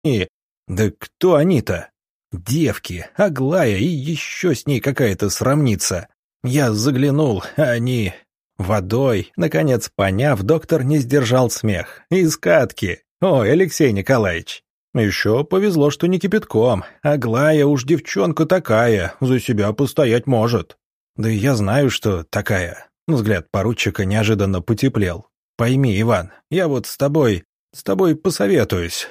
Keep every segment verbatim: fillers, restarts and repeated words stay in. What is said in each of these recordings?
И... Да кто они-то? Девки, Аглая и еще с ней какая-то срамница. Я заглянул, а они... Водой. Наконец, поняв, доктор не сдержал смех. Из катки. Ой, Алексей Николаевич. Еще повезло, что не кипятком. Аглая уж девчонка такая, за себя постоять может. Да и я знаю, что такая. Взгляд поручика неожиданно потеплел. Пойми, Иван, я вот с тобой... С тобой посоветуюсь.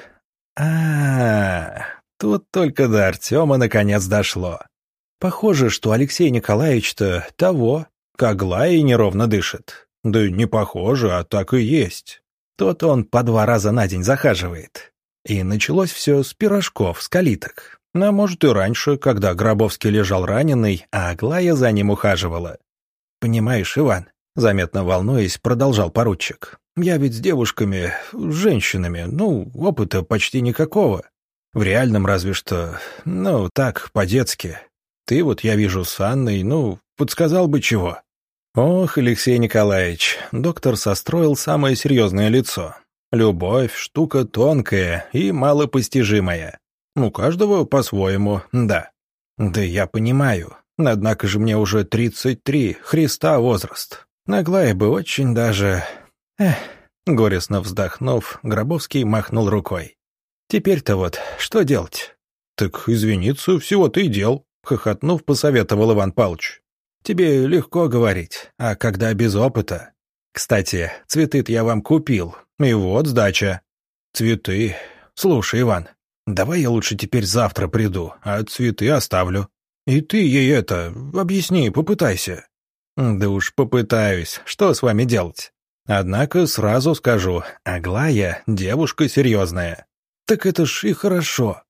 А-а-а... Тут только до Артема наконец дошло. Похоже, что Алексей Николаевич-то того... К Аглае неровно дышит. Да не похоже, а так и есть. Тот он по два раза на день захаживает. И началось все с пирожков, с калиток. А может и раньше, когда Гробовский лежал раненый, а Аглая за ним ухаживала. «Понимаешь, Иван», — заметно волнуясь, продолжал поручик, «я ведь с девушками, с женщинами, ну, опыта почти никакого. В реальном разве что, ну, так, по-детски. Ты вот, я вижу, с Анной, ну, подсказал бы чего». Ох, Алексей Николаевич, доктор состроил самое серьезное лицо. Любовь — штука тонкая и малопостижимая. У каждого по-своему, да. Да я понимаю, однако же мне уже тридцать три, Христа возраст. Аглая бы очень даже... Эх, горестно вздохнув, Гробовский махнул рукой. Теперь-то вот, что делать? Так извиниться всего-то и дел, хохотнув, посоветовал Иван Павлович. Тебе легко говорить, а когда без опыта? Кстати, цветы-то я вам купил, и вот сдача. Цветы. Слушай, Иван, давай я лучше теперь завтра приду, а цветы оставлю. И ты ей это, объясни, попытайся. Да уж попытаюсь, что с вами делать? Однако сразу скажу, Аглая девушка серьезная. Так это ж и хорошо.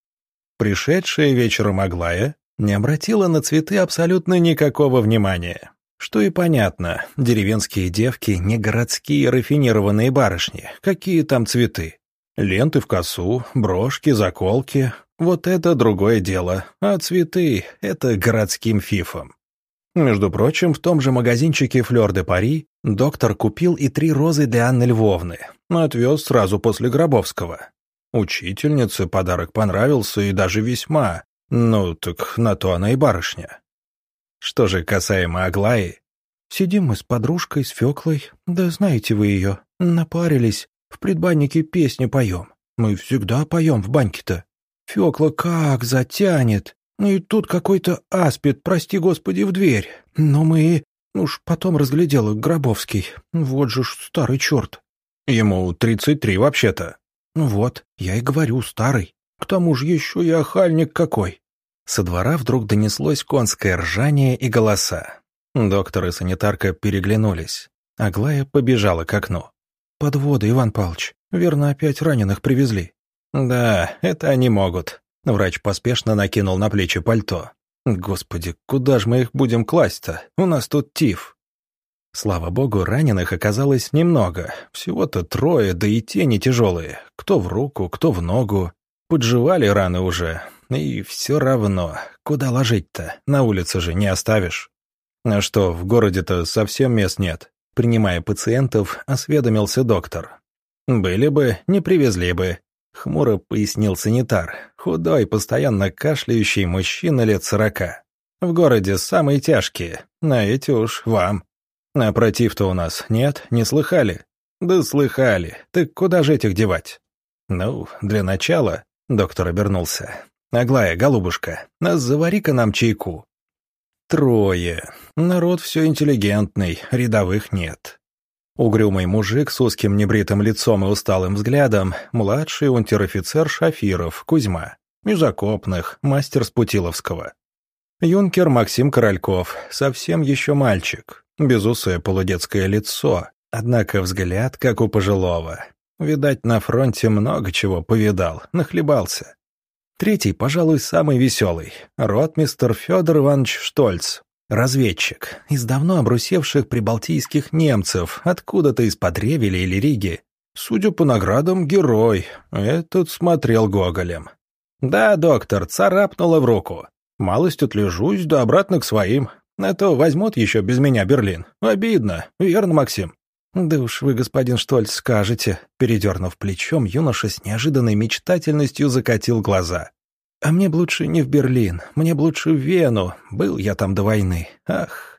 Пришедшая вечером Аглая не обратила на цветы абсолютно никакого внимания. Что и понятно, деревенские девки не городские рафинированные барышни. Какие там цветы? Ленты в косу, брошки, заколки. Вот это другое дело. А цветы — это городским фифом. Между прочим, в том же магазинчике «Флёр де Пари» доктор купил и три розы для Анны Львовны. Отвез сразу после Гробовского. Учительнице подарок понравился и даже весьма. Ну, так на то она и барышня. Что же касаемо Аглаи? Сидим мы с подружкой, с Фёклой, да знаете вы ее, напарились, в предбаннике песни поем. Мы всегда поем в баньке-то. Фёкла как затянет. И тут какой-то аспид, прости господи, в дверь. Но мы... Уж потом разглядела Гробовский. Вот же ж старый черт. Ему тридцать три вообще-то. Вот, я и говорю, старый. К тому же еще и охальник какой. Со двора вдруг донеслось конское ржание и голоса. Доктор и санитарка переглянулись. Аглая побежала к окну. «Подводы, Иван Павлович. Верно, опять раненых привезли». «Да, это они могут». Врач поспешно накинул на плечи пальто. «Господи, куда ж мы их будем класть-то? У нас тут тиф». Слава богу, раненых оказалось немного. Всего-то трое, да и те не тяжелые. Кто в руку, кто в ногу. Подживали раны уже. И все равно, куда ложить-то? На улице же не оставишь. А что, в городе-то совсем мест нет? Принимая пациентов, осведомился доктор. «Были бы, не привезли бы», — хмуро пояснил санитар, худой, постоянно кашляющий мужчина лет сорока. «В городе самые тяжкие, на эти уж вам. А против-то у нас нет, не слыхали?» «Да слыхали, так куда же этих девать?» «Ну, для начала», — доктор обернулся. «Аглая, голубушка, нас завари-ка нам чайку». Трое. Народ все интеллигентный, рядовых нет. Угрюмый мужик с узким небритым лицом и усталым взглядом, младший унтер-офицер Шафиров, Кузьма, из окопных, мастер с Путиловского. Юнкер Максим Корольков, совсем еще мальчик, безусое полудетское лицо, однако взгляд, как у пожилого. Видать, на фронте много чего повидал, нахлебался. Третий, пожалуй, самый веселый, ротмистр Федор Иванович Штольц, разведчик, из давно обрусевших прибалтийских немцев, откуда-то из-под Ревеля или Риги. Судя по наградам, герой, этот смотрел гоголем. «Да, доктор, царапнуло в руку. Малость отлежусь, да обратно к своим, а то возьмут еще без меня Берлин. Обидно, верно, Максим?» «Да уж вы, господин Штольц, скажете», — передернув плечом, юноша с неожиданной мечтательностью закатил глаза. «А мне б лучше не в Берлин, мне б лучше в Вену, был я там до войны, ах».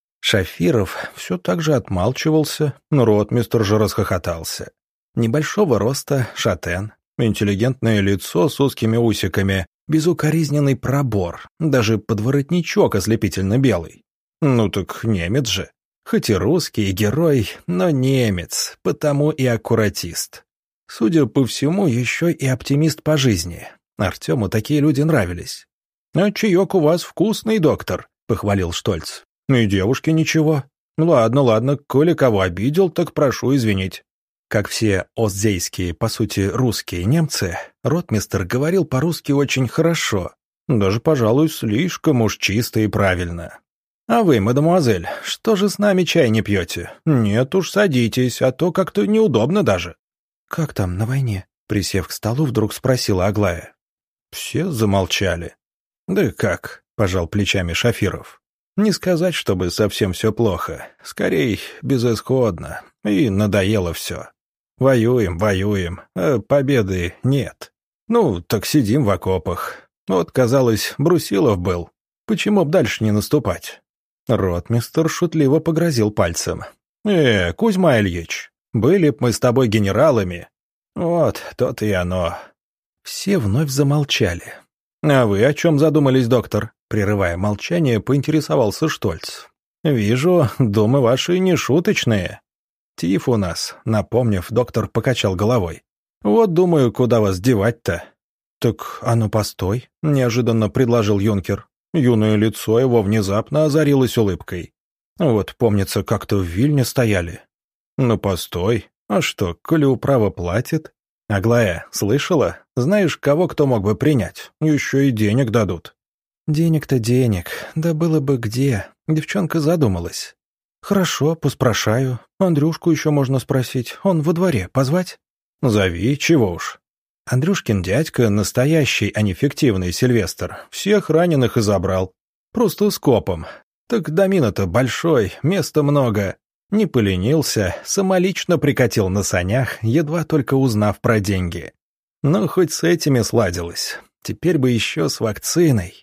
Шафиров все так же отмалчивался, но ротмистр же расхохотался. Небольшого роста, шатен, интеллигентное лицо с узкими усиками, безукоризненный пробор, даже подворотничок ослепительно белый. Ну так немец же. Хоть и русский, и герой, но немец, потому и аккуратист. Судя по всему, еще и оптимист по жизни. Артему такие люди нравились. «А чаек у вас вкусный, доктор», — похвалил Штольц. «И девушки ничего. Ладно, ладно, коли кого обидел, так прошу извинить». Как все остзейские, по сути, русские немцы, ротмистр говорил по-русски очень хорошо. Даже, пожалуй, слишком уж чисто и правильно. «А вы, мадемуазель, что же с нами чай не пьете? Нет уж, садитесь, а то как-то неудобно даже». «Как там на войне?» — присев к столу, вдруг спросила Аглая. Все замолчали. «Да как?» — пожал плечами Шафиров. «Не сказать, чтобы совсем все плохо. Скорей, безысходно. И надоело все. Воюем, воюем, а победы нет. Ну, так сидим в окопах. Вот, казалось, Брусилов был. Почему б дальше не наступать?» Ротмистр шутливо погрозил пальцем. «Э, Кузьма Ильич, были б мы с тобой генералами». «Вот, то-то и оно». Все вновь замолчали. «А вы о чем задумались, доктор?» Прерывая молчание, поинтересовался Штольц. «Вижу, думы ваши не шуточные». «Тиф у нас», — напомнив, доктор покачал головой. «Вот думаю, куда вас девать-то». «Так, а ну постой», — неожиданно предложил юнкер. Юное лицо его внезапно озарилось улыбкой. «Вот, помнится, как-то в Вильне стояли». «Ну постой, а что, коли управа платит?» «Аглая, слышала? Знаешь, кого кто мог бы принять? Еще и денег дадут». «Денег-то денег, да было бы где», — девчонка задумалась. «Хорошо, поспрашаю. Андрюшку еще можно спросить. Он во дворе. Позвать?» «Зови, чего уж». Андрюшкин дядька настоящий, а не фиктивный Сильвестр. Всех раненых и забрал. Просто скопом. Так домина-то большой, места много. Не поленился, самолично прикатил на санях, едва только узнав про деньги. Ну, хоть с этими сладилось. Теперь бы еще с вакциной.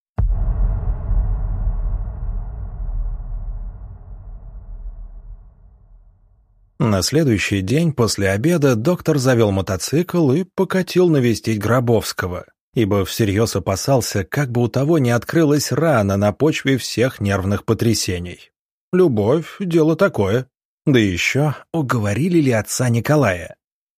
На следующий день после обеда доктор завел мотоцикл и покатил навестить Гробовского, ибо всерьез опасался, как бы у того не открылась рана на почве всех нервных потрясений. Любовь — дело такое. Да еще уговорили ли отца Николая?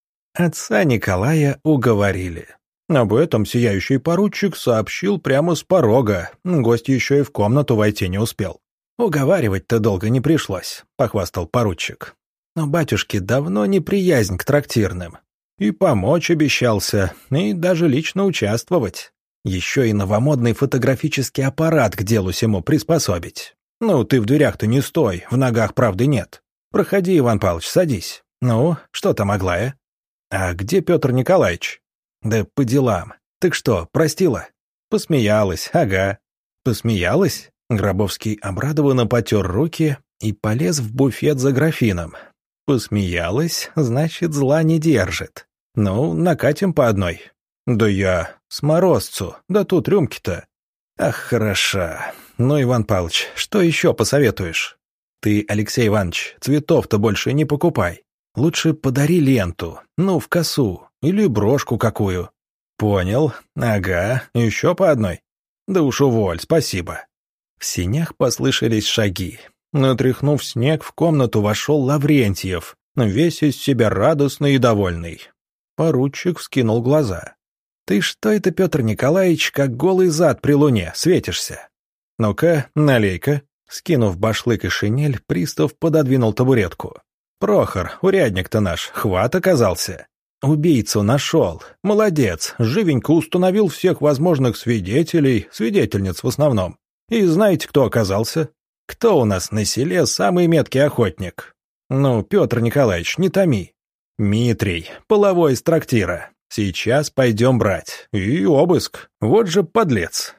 Отца Николая уговорили. Об этом сияющий поручик сообщил прямо с порога, гость еще и в комнату войти не успел. «Уговаривать-то долго не пришлось», — похвастал поручик. Но батюшке давно неприязнь к трактирным. И помочь обещался, и даже лично участвовать. Еще и новомодный фотографический аппарат к делу сему приспособить. Ну, ты в дверях-то не стой, в ногах правды нет. Проходи, Иван Павлович, садись. Ну, что там, Аглая? А где Петр Николаевич? Да по делам. Так что, простила? Посмеялась, ага. Посмеялась? Гробовский обрадованно потер руки и полез в буфет за графином. Посмеялась, значит, зла не держит. Ну, накатим по одной. Да я с морозцу, да тут рюмки-то. Ах, хороша. Ну, Иван Павлович, что еще посоветуешь? Ты, Алексей Иванович, цветов-то больше не покупай. Лучше подари ленту, ну, в косу, или брошку какую. Понял, ага, еще по одной. Да уж уволь, спасибо. В сенях послышались шаги. Натряхнув снег, в комнату вошел Лаврентьев, весь из себя радостный и довольный. Поручик вскинул глаза. «Ты что это, Петр Николаевич, как голый зад при луне, светишься? Ну-ка, налей-ка». Скинув башлык и шинель, пристав пододвинул табуретку. «Прохор, урядник-то наш, хват оказался. Убийцу нашел. Молодец, живенько установил всех возможных свидетелей, свидетельниц в основном. И знаете, кто оказался? Кто у нас на селе самый меткий охотник? Ну, Петр Николаевич, не томи. Митрий, половой из трактира. Сейчас пойдем брать. И обыск. Вот же подлец».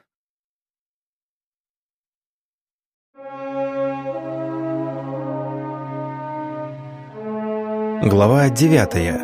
Глава девятая.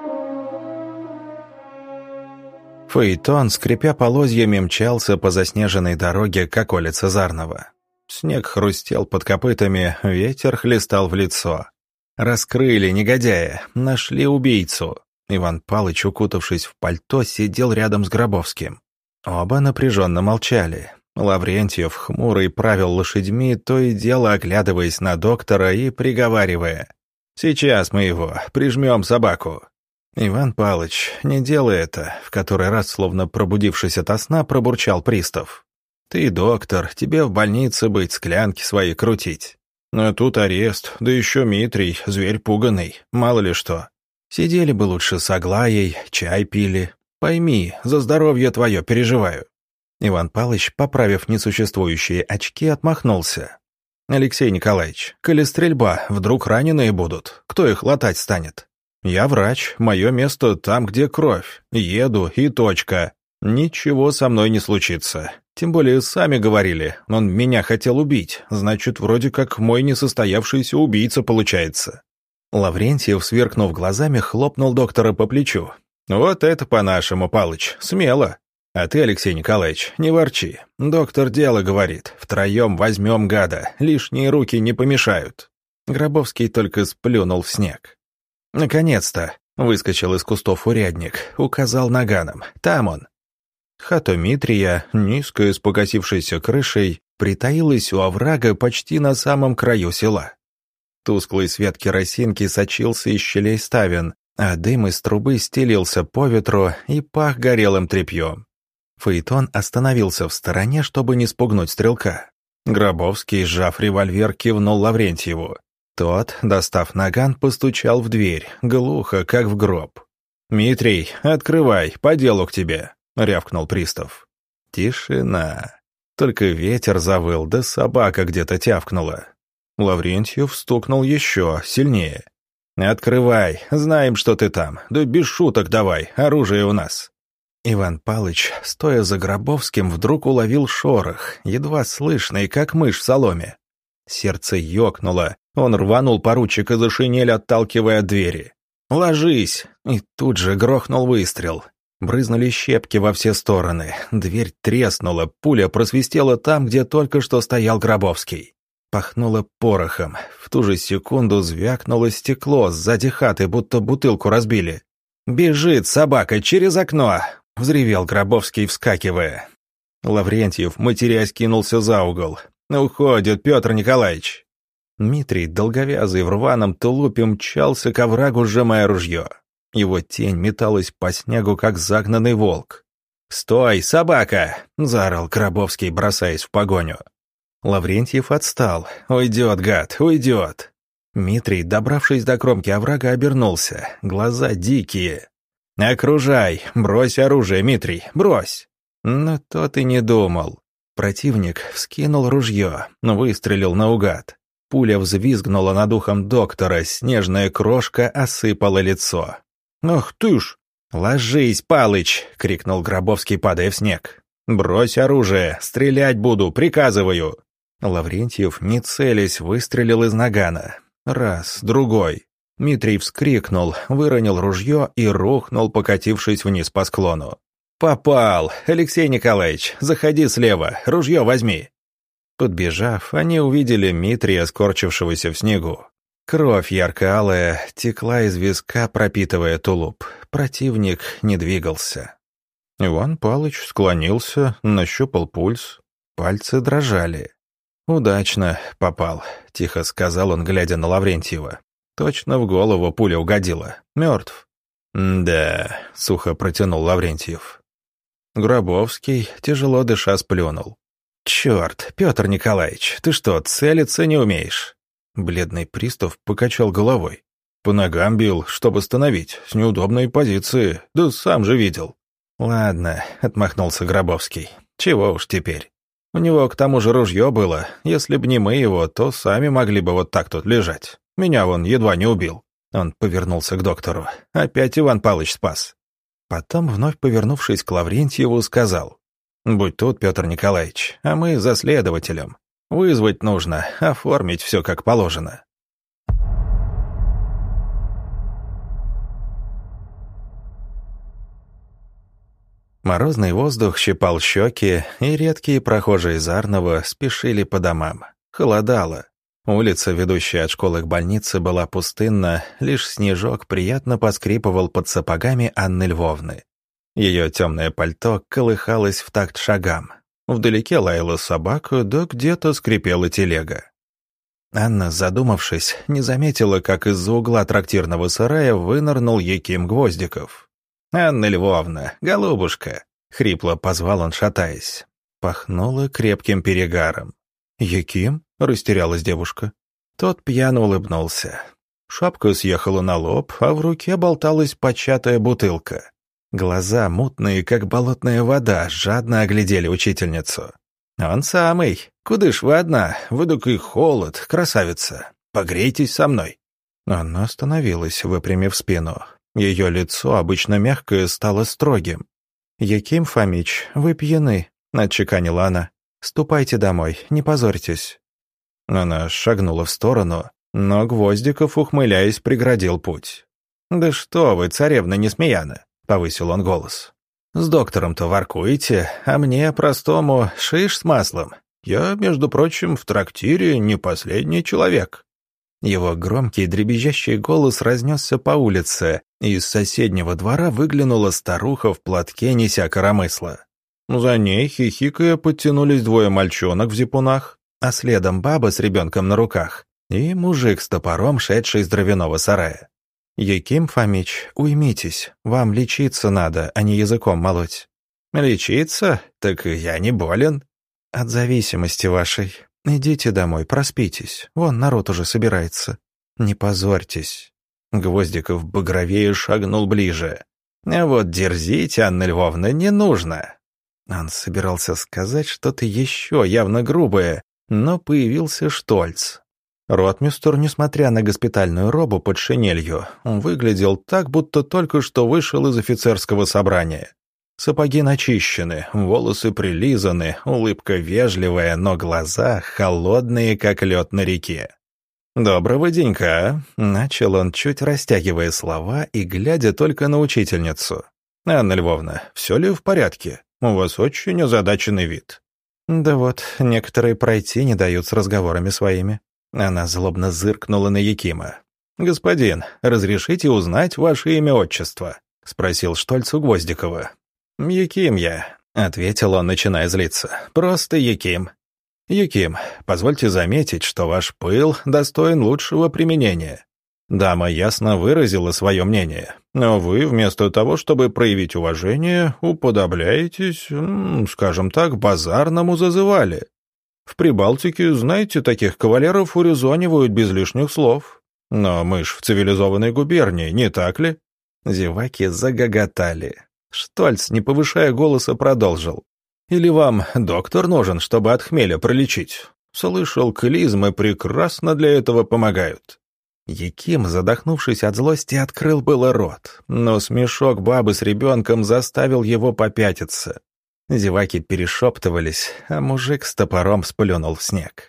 Фаэтон, скрипя полозьями, мчался по заснеженной дороге к околице Зарного. Снег хрустел под копытами, ветер хлестал в лицо. Раскрыли негодяя, нашли убийцу. Иван Палыч, укутавшись в пальто, сидел рядом с Гробовским. Оба напряженно молчали. Лаврентьев, хмурый, правил лошадьми, то и дело оглядываясь на доктора и приговаривая: «Сейчас мы его прижмем собаку». «Иван Палыч, не делай это», — в который раз, словно пробудившись ото сна, пробурчал пристав. «Ты доктор, тебе в больнице быть, склянки свои крутить. А тут арест, да еще Митрий, зверь пуганый, мало ли что. Сидели бы лучше с Аглаей, чай пили. Пойми, за здоровье твое переживаю». Иван Палыч, поправив несуществующие очки, отмахнулся. «Алексей Николаевич, коли стрельба, вдруг раненые будут, кто их латать станет? Я врач, мое место там, где кровь. Еду и точка. Ничего со мной не случится. Тем более сами говорили, он меня хотел убить, значит, вроде как мой несостоявшийся убийца получается». Лаврентьев, сверкнув глазами, хлопнул доктора по плечу. «Вот это по-нашему, Палыч, смело. А ты, Алексей Николаевич, не ворчи. Доктор дело говорит, втроем возьмем гада, лишние руки не помешают». Гробовский только сплюнул в снег. «Наконец-то!» — выскочил из кустов урядник, указал наганом. «Там он!» Хата Митрия, низкая с покосившейся крышей, притаилась у оврага почти на самом краю села. Тусклый свет керосинки сочился из щелей ставен, а дым из трубы стелился по ветру и пах горелым тряпьем. Фаэтон остановился в стороне, чтобы не спугнуть стрелка. Гробовский, сжав револьвер, кивнул Лаврентьеву. Тот, достав наган, постучал в дверь, глухо, как в гроб. «Митрий, открывай, по делу к тебе», — рявкнул пристав. Тишина. Только ветер завыл, да собака где-то тявкнула. Лаврентьев стукнул еще сильнее. «Открывай, знаем, что ты там, да без шуток давай, оружие у нас». Иван Палыч, стоя за Гробовским, вдруг уловил шорох, едва слышный, как мышь в соломе. Сердце ёкнуло, он рванул поручика за шинель, отталкивая от двери. «Ложись!» И тут же грохнул выстрел. Брызнули щепки во все стороны, дверь треснула, пуля просвистела там, где только что стоял Гробовский. Пахнуло порохом, в ту же секунду звякнуло стекло, сзади хаты, будто бутылку разбили. «Бежит собака через окно!» — взревел Гробовский, вскакивая. Лаврентьев, матерясь, кинулся за угол. «Уходит, Петр Николаевич!» Дмитрий, долговязый в рваном тулупе, мчался к оврагу, сжимая ружье. Его тень металась по снегу, как загнанный волк. «Стой, собака!» — заорал Гробовский, бросаясь в погоню. Лаврентьев отстал. «Уйдет, гад, уйдет!» Дмитрий, добравшись до кромки оврага, обернулся. Глаза дикие. «Окружай! Брось оружие, Дмитрий, брось!» Но тот и не думал. Противник вскинул ружье, выстрелил наугад. Пуля взвизгнула над ухом доктора, снежная крошка осыпала лицо. «Ах ты ж!» «Ложись, Палыч!» — крикнул Гробовский, падая в снег. «Брось оружие! Стрелять буду! Приказываю!» Лаврентьев, не целясь, выстрелил из нагана. Раз, другой. Дмитрий вскрикнул, выронил ружье и рухнул, покатившись вниз по склону. «Попал! Алексей Николаевич, заходи слева, ружье возьми!» Подбежав, они увидели Дмитрия, скорчившегося в снегу. Кровь ярко-алая текла из виска, пропитывая тулуп. Противник не двигался. Иван Палыч склонился, нащупал пульс. Пальцы дрожали. «Удачно попал», — тихо сказал он, глядя на Лаврентьева. «Точно в голову пуля угодила. Мертв». «Да», — сухо протянул Лаврентьев. Гробовский, тяжело дыша, сплюнул. «Черт, Петр Николаевич, ты что, целиться не умеешь?» Бледный пристав покачал головой. «По ногам бил, чтобы остановить, с неудобной позиции, да сам же видел». «Ладно», — отмахнулся Гробовский. «Чего уж теперь. У него к тому же ружье было. Если б не мы его, то сами могли бы вот так тут лежать. Меня он едва не убил». Он повернулся к доктору. «Опять Иван Палыч спас». Потом, вновь повернувшись к Лаврентьеву, сказал: «Будь тут, Петр Николаевич, а мы за следователем. Вызвать нужно, оформить все как положено». Морозный воздух щипал щеки, и редкие прохожие из Арнова спешили по домам. Холодало. Улица, ведущая от школы к больнице, была пустынна, лишь снежок приятно поскрипывал под сапогами Анны Львовны. Ее темное пальто колыхалось в такт шагам. Вдалеке лаяла собака, да где-то скрипела телега. Анна, задумавшись, не заметила, как из-за угла трактирного сарая вынырнул Яким Гвоздиков. «Анна Львовна, голубушка!» — хрипло позвал он, шатаясь. Пахнуло крепким перегаром. «Яким?» — растерялась девушка. Тот пьяно улыбнулся. Шапка съехала на лоб, а в руке болталась початая бутылка. Глаза, мутные, как болотная вода, жадно оглядели учительницу. «Он самый. Куда ж вы одна? Выдук холод, красавица. Погрейтесь со мной». Она остановилась, выпрямив спину. Ее лицо, обычно мягкое, стало строгим. «Яким Фомич, вы пьяны», — отчеканила она. «Ступайте домой, не позорьтесь». Она шагнула в сторону, но Гвоздиков, ухмыляясь, преградил путь. «Да что вы, царевна Несмеяна!» — повысил он голос. «С доктором-то воркуете, а мне, простому, шиш с маслом. Я, между прочим, в трактире не последний человек». Его громкий дребезжащий голос разнесся по улице, и из соседнего двора выглянула старуха в платке, неся коромысло. За ней, хихикая, подтянулись двое мальчонок в зипунах, а следом баба с ребенком на руках и мужик с топором, шедший из дровяного сарая. «Яким Фомич, уймитесь, вам лечиться надо, а не языком молоть». «Лечиться? Так я не болен». «От зависимости вашей. Идите домой, проспитесь, вон народ уже собирается. Не позорьтесь». Гвоздиков багровее шагнул ближе. «А вот дерзить, Анна Львовна, не нужно». Он собирался сказать что-то еще явно грубое, но появился Штольц. Ротмистр, несмотря на госпитальную робу под шинелью, выглядел так, будто только что вышел из офицерского собрания. Сапоги начищены, волосы прилизаны, улыбка вежливая, но глаза холодные, как лед на реке. «Доброго денька», — начал он, чуть растягивая слова и глядя только на учительницу. «Анна Львовна, все ли в порядке? У вас очень озадаченный вид». «Да вот, некоторые пройти не дают с разговорами своими». Она злобно зыркнула на Якима. «Господин, разрешите узнать ваше имя-отчество?» — спросил Штольц у Гвоздикова. «Яким я», — ответил он, начиная злиться. «Просто Яким». «Яким, позвольте заметить, что ваш пыл достоин лучшего применения. Дама ясно выразила свое мнение, но вы, вместо того, чтобы проявить уважение, уподобляетесь, скажем так, базарному зазывали. В Прибалтике, знаете, таких кавалеров урезонивают без лишних слов. Но мы ж в цивилизованной губернии, не так ли?» Зеваки загоготали. Штольц, не повышая голоса, продолжил. «Или вам доктор нужен, чтобы от хмеля пролечить? Слышал, клизмы прекрасно для этого помогают». Яким, задохнувшись от злости, открыл было рот, но смешок бабы с ребенком заставил его попятиться. Зеваки перешептывались, а мужик с топором сплюнул в снег.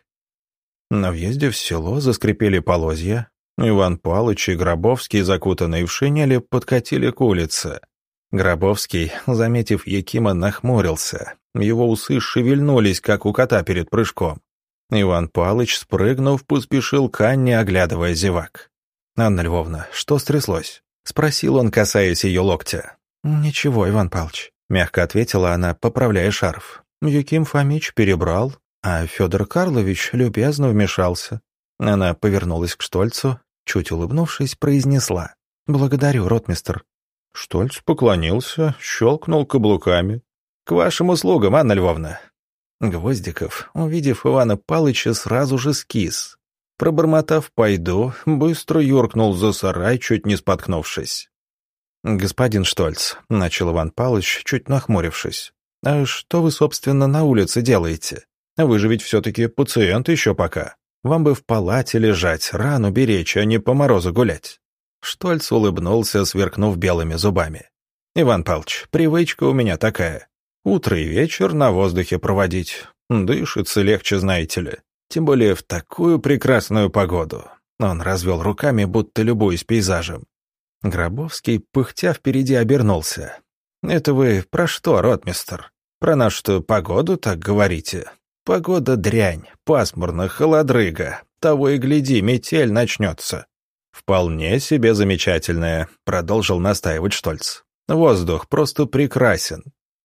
На въезде в село заскрипели полозья. Иван Палыч и Гробовский, закутанные в шинели, подкатили к улице. Гробовский, заметив Якима, нахмурился. Его усы шевельнулись, как у кота перед прыжком. Иван Палыч, спрыгнув, поспешил к Анне, оглядывая зевак. «Анна Львовна, что стряслось?» — спросил он, касаясь ее локтя. «Ничего, Иван Палыч», — мягко ответила она, поправляя шарф. Яким Фомич перебрал, а Федор Карлович любезно вмешался. Она повернулась к Штольцу, чуть улыбнувшись, произнесла: «Благодарю, ротмистр». Штольц поклонился, щелкнул каблуками. «К вашим услугам, Анна Львовна». Гвоздиков, увидев Ивана Палыча, сразу же скис. Пробормотав «пойду», быстро юркнул за сарай, чуть не споткнувшись. «Господин Штольц», — начал Иван Палыч, чуть нахмурившись, — «а что вы, собственно, на улице делаете? Вы же ведь все-таки пациент еще пока. Вам бы в палате лежать, рану беречь, а не по морозу гулять». Штольц улыбнулся, сверкнув белыми зубами. «Иван Павлович, привычка у меня такая. Утро и вечер на воздухе проводить. Дышится легче, знаете ли. Тем более в такую прекрасную погоду». Он развел руками, будто любуясь пейзажем. Гробовский, пыхтя впереди, обернулся. Это вы про что, ротмистр? Про нашу погоду так говорите? Погода дрянь, пасмурно, холодрыга. Того и гляди, метель начнется. Вполне себе замечательная, продолжил настаивать Штольц. Воздух просто прекрасен.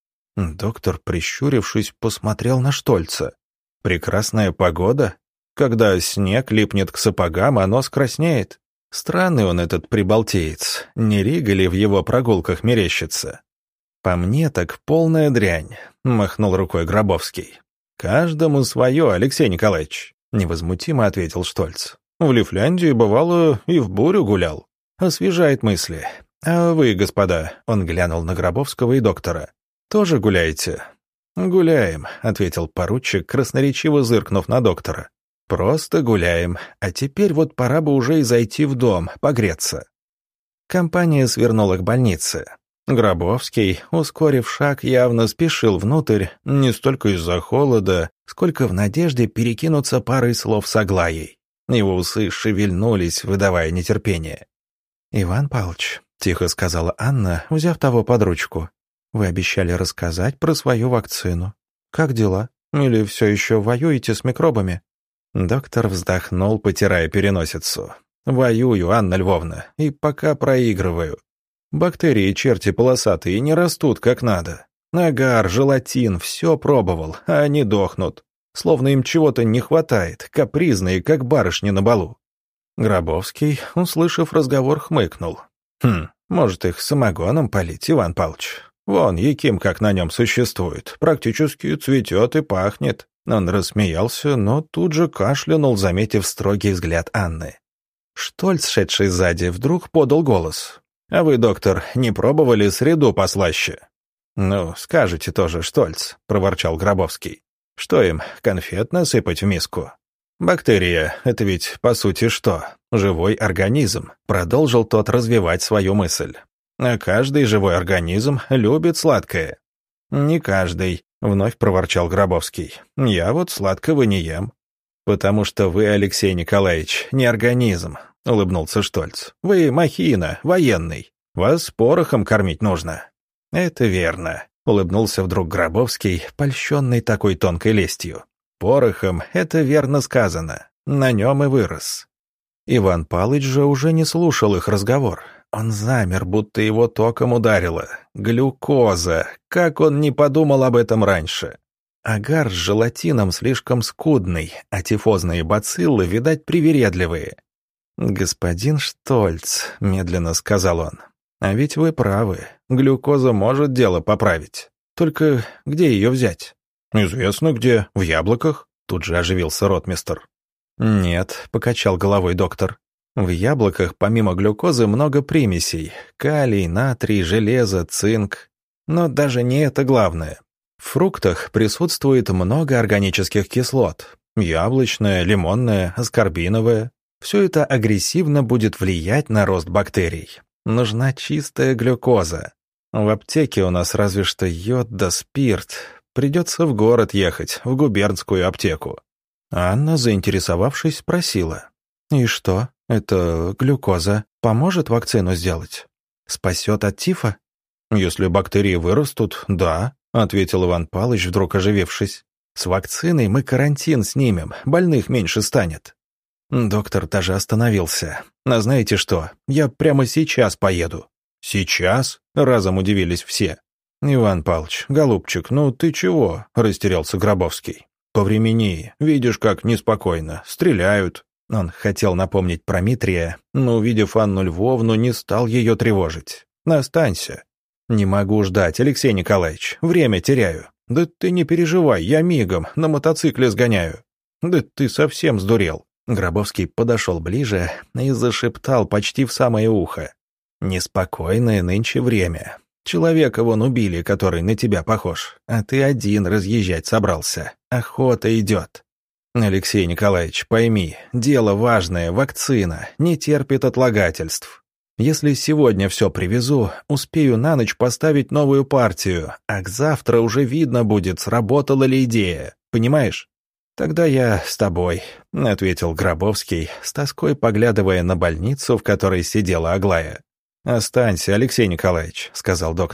Доктор, прищурившись, посмотрел на Штольца. Прекрасная погода? Когда снег липнет к сапогам, а нос краснеет. Странный он этот прибалтеец, не Рига ли в его прогулках мерещится? По мне так полная дрянь, махнул рукой Гробовский. Каждому свое, Алексей Николаевич, невозмутимо ответил Штольц. В Лифляндии, бывало, и в бурю гулял. Освежает мысли. А вы, господа, он глянул на Гробовского и доктора, тоже гуляете? Гуляем, ответил поручик, красноречиво зыркнув на доктора. Просто гуляем, а теперь вот пора бы уже и зайти в дом, погреться. Компания свернула к больнице. Гробовский, ускорив шаг, явно спешил внутрь, не столько из-за холода, сколько в надежде перекинуться парой слов с Аглаей. Его усы шевельнулись, выдавая нетерпение. «Иван Павлович», — тихо сказала Анна, взяв того под ручку, — «вы обещали рассказать про свою вакцину. Как дела? Или все еще воюете с микробами?» Доктор вздохнул, потирая переносицу. «Воюю, Анна Львовна, и пока проигрываю. Бактерии, черти полосатые, не растут как надо. Агар, желатин, все пробовал, а они дохнут. Словно им чего-то не хватает, капризные, как барышни на балу». Гробовский, услышав разговор, хмыкнул. «Хм, может, их самогоном полить, Иван Павлович? Вон, Яким как на нем существует, практически цветет и пахнет». Он рассмеялся, но тут же кашлянул, заметив строгий взгляд Анны. Штольц, шедший сзади, вдруг подал голос. «А вы, доктор, не пробовали среду послаще?» «Ну, скажете тоже, Штольц», — проворчал Гробовский. «Что им, конфет насыпать в миску?» «Бактерия — это ведь, по сути, что? Живой организм», — продолжил тот развивать свою мысль. «А каждый живой организм любит сладкое». «Не каждый», — вновь проворчал Гробовский. «Я вот сладкого не ем». «Потому что вы, Алексей Николаевич, не организм», — улыбнулся Штольц. «Вы махина, военный. Вас порохом кормить нужно». «Это верно», — улыбнулся вдруг Гробовский, польщенный такой тонкой лестью. «Порохом — это верно сказано. На нем и вырос». Иван Палыч же уже не слушал их разговор. Он замер, будто его током ударило. Глюкоза! Как он не подумал об этом раньше? Агар с желатином слишком скудный, а тифозные бациллы, видать, привередливые. «Господин Штольц», — медленно сказал он, — «а ведь вы правы. Глюкоза может дело поправить. Только где ее взять?» «Известно где. В яблоках», — тут же оживился ротмистр. «Нет», — покачал головой доктор. «В яблоках помимо глюкозы много примесей. Калий, натрий, железо, цинк. Но даже не это главное. В фруктах присутствует много органических кислот. Яблочная, лимонная, аскорбиновая. Все это агрессивно будет влиять на рост бактерий. Нужна чистая глюкоза. В аптеке у нас разве что йод да спирт. Придется в город ехать, в губернскую аптеку». Анна, заинтересовавшись, спросила. «И что, эта глюкоза поможет вакцину сделать? Спасет от тифа?» «Если бактерии вырастут, да», — ответил Иван Павлович, вдруг оживившись. «С вакциной мы карантин снимем, больных меньше станет». Доктор даже остановился. «А знаете что, я прямо сейчас поеду». «Сейчас?» — разом удивились все. «Иван Павлович, голубчик, ну ты чего?» — растерялся Гробовский. «Повремени, видишь, как неспокойно, стреляют». Он хотел напомнить про Митрия, но, увидев Анну Львовну, не стал ее тревожить. «Останься». «Не могу ждать, Алексей Николаевич, время теряю». «Да ты не переживай, я мигом, на мотоцикле сгоняю». «Да ты совсем сдурел». Гробовский подошел ближе и зашептал почти в самое ухо. «Неспокойное нынче время. Человека вон убили, который на тебя похож, а ты один разъезжать собрался. Охота идет. Алексей Николаевич, пойми, дело важное, вакцина, не терпит отлагательств. Если сегодня все привезу, успею на ночь поставить новую партию, а к завтра уже видно будет, сработала ли идея, понимаешь?» «Тогда я с тобой», — ответил Гробовский, с тоской поглядывая на больницу, в которой сидела Аглая. «Останься, Алексей Николаевич», — сказал доктор.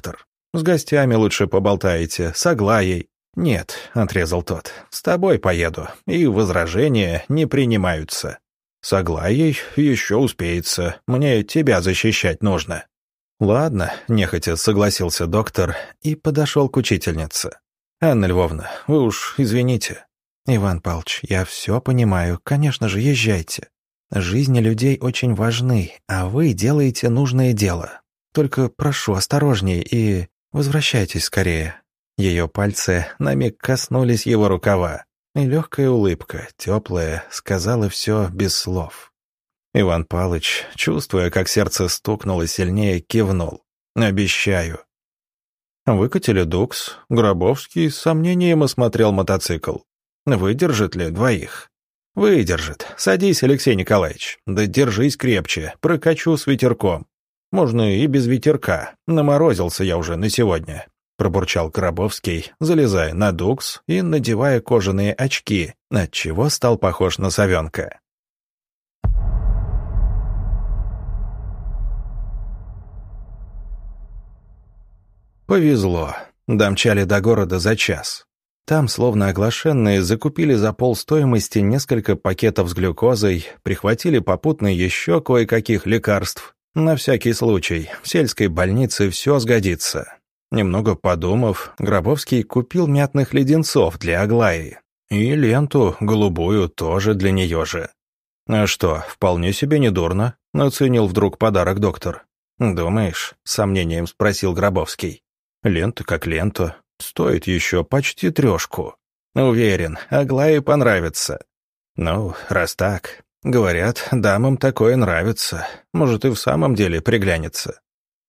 С гостями лучше поболтаете, с Аглаей». «Нет», — отрезал тот, — «с тобой поеду, и возражения не принимаются. С Аглаей еще успеется, мне тебя защищать нужно». «Ладно», — нехотя согласился доктор и подошел к учительнице. «Анна Львовна, вы уж извините». «Иван Павлович, я все понимаю, конечно же, езжайте. Жизни людей очень важны, а вы делаете нужное дело. Только прошу, осторожней и возвращайтесь скорее». Ее пальцы на миг коснулись его рукава, и легкая улыбка, теплая, сказала все без слов. Иван Павлович, чувствуя, как сердце стукнуло сильнее, кивнул. «Обещаю». Выкатили дукс. Гробовский с сомнением осмотрел мотоцикл. «Выдержит ли двоих?» «Выдержит. Садись, Алексей Николаевич. Да держись крепче, прокачу с ветерком. Можно и без ветерка. Наморозился я уже на сегодня», — пробурчал Гробовский, залезая на дукс и надевая кожаные очки, отчего стал похож на совенка. Повезло. Домчали до города за час. Там, словно оглашенные, закупили за полстоимости несколько пакетов с глюкозой, прихватили попутно еще кое-каких лекарств. На всякий случай, в сельской больнице все сгодится. Немного подумав, Гробовский купил мятных леденцов для Аглаи. И ленту голубую тоже для нее же. «А что, вполне себе недурно», — оценил вдруг подарок доктор. «Думаешь?» — с сомнением спросил Гробовский. «Лента как лента. Стоит еще почти трешку. Уверен, Аглае понравится». «Ну, раз так. Говорят, дамам такое нравится. Может, и в самом деле приглянется».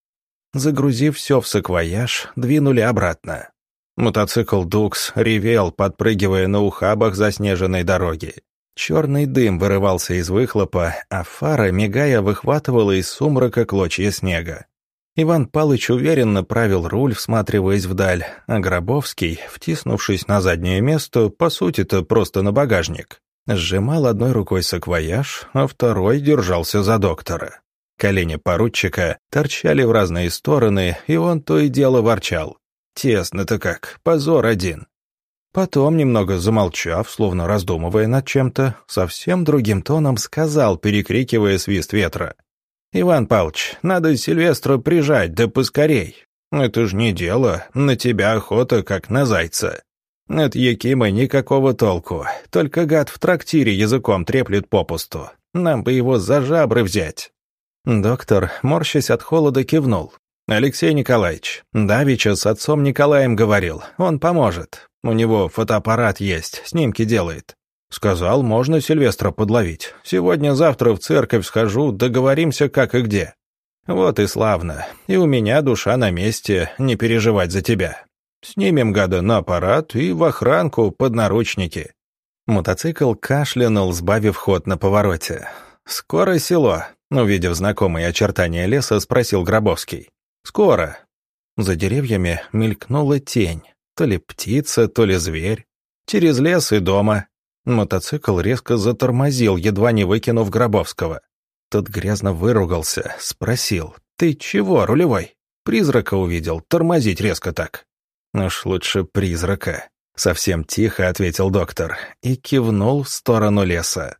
Загрузив все в саквояж, двинули обратно. Мотоцикл «Дукс» ревел, подпрыгивая на ухабах заснеженной дороги. Черный дым вырывался из выхлопа, а фара, мигая, выхватывала из сумрака клочья снега. Иван Палыч уверенно правил руль, всматриваясь вдаль, а Гробовский, втиснувшись на заднее место, по сути-то просто на багажник, сжимал одной рукой саквояж, а второй держался за доктора. Колени поручика торчали в разные стороны, и он то и дело ворчал. «Тесно-то как, позор один». Потом, немного замолчав, словно раздумывая над чем-то, совсем другим тоном сказал, перекрикивая свист ветра. «Иван Павлович, надо Сильвестра прижать, да поскорей. Это ж не дело, на тебя охота, как на зайца. От Якима никакого толку, только гад в трактире языком треплет попусту. Нам бы его за жабры взять». Доктор, морщась от холода, кивнул. «Алексей Николаевич, давеча с отцом Николаем говорил, он поможет. У него фотоаппарат есть, снимки делает. Сказал, можно Сильвестра подловить. Сегодня-завтра в церковь схожу, договоримся как и где. Вот и славно. И у меня душа на месте, не переживать за тебя. Снимем гада на аппарат и в охранку под наручники». Мотоцикл кашлянул, сбавив ход на повороте. «Скоро село?» — увидев знакомые очертания леса, спросил Гробовский. «Скоро». За деревьями мелькнула тень. То ли птица, то ли зверь. Через лес и дома. Мотоцикл резко затормозил, едва не выкинув Гробовского. Тот грязно выругался, спросил: «Ты чего, рулевой? Призрака увидел, тормозить резко так». «Уж лучше призрака», — совсем тихо ответил доктор и кивнул в сторону леса.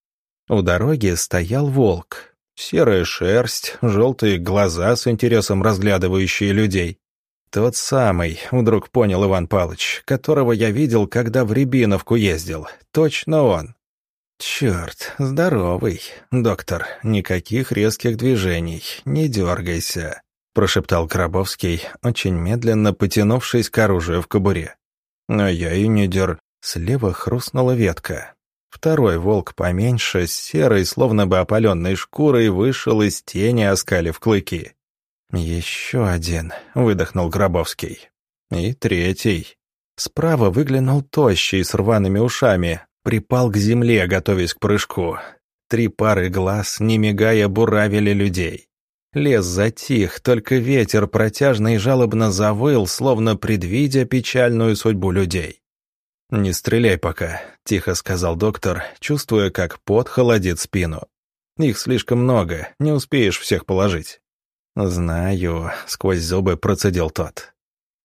У дороги стоял волк. Серая шерсть, желтые глаза с интересом разглядывающие людей. Тот самый, вдруг понял Иван Павлович, которого я видел, когда в Рябиновку ездил. Точно он. «Черт, здоровый, доктор, никаких резких движений, не дергайся», — прошептал Гробовский, очень медленно потянувшись к оружию в кобуре. «Но я и не дер...» Слева хрустнула ветка. Второй волк поменьше, с серой, словно бы опаленной шкурой, вышел из тени, оскалив клыки. «Еще один», — выдохнул Гробовский. «И третий». Справа выглянул тощий, с рваными ушами, припал к земле, готовясь к прыжку. Три пары глаз, не мигая, буравили людей. Лес затих, только ветер протяжно и жалобно завыл, словно предвидя печальную судьбу людей. «Не стреляй пока», — тихо сказал доктор, чувствуя, как пот холодит спину. «Их слишком много, не успеешь всех положить». «Знаю», — сквозь зубы процедил тот.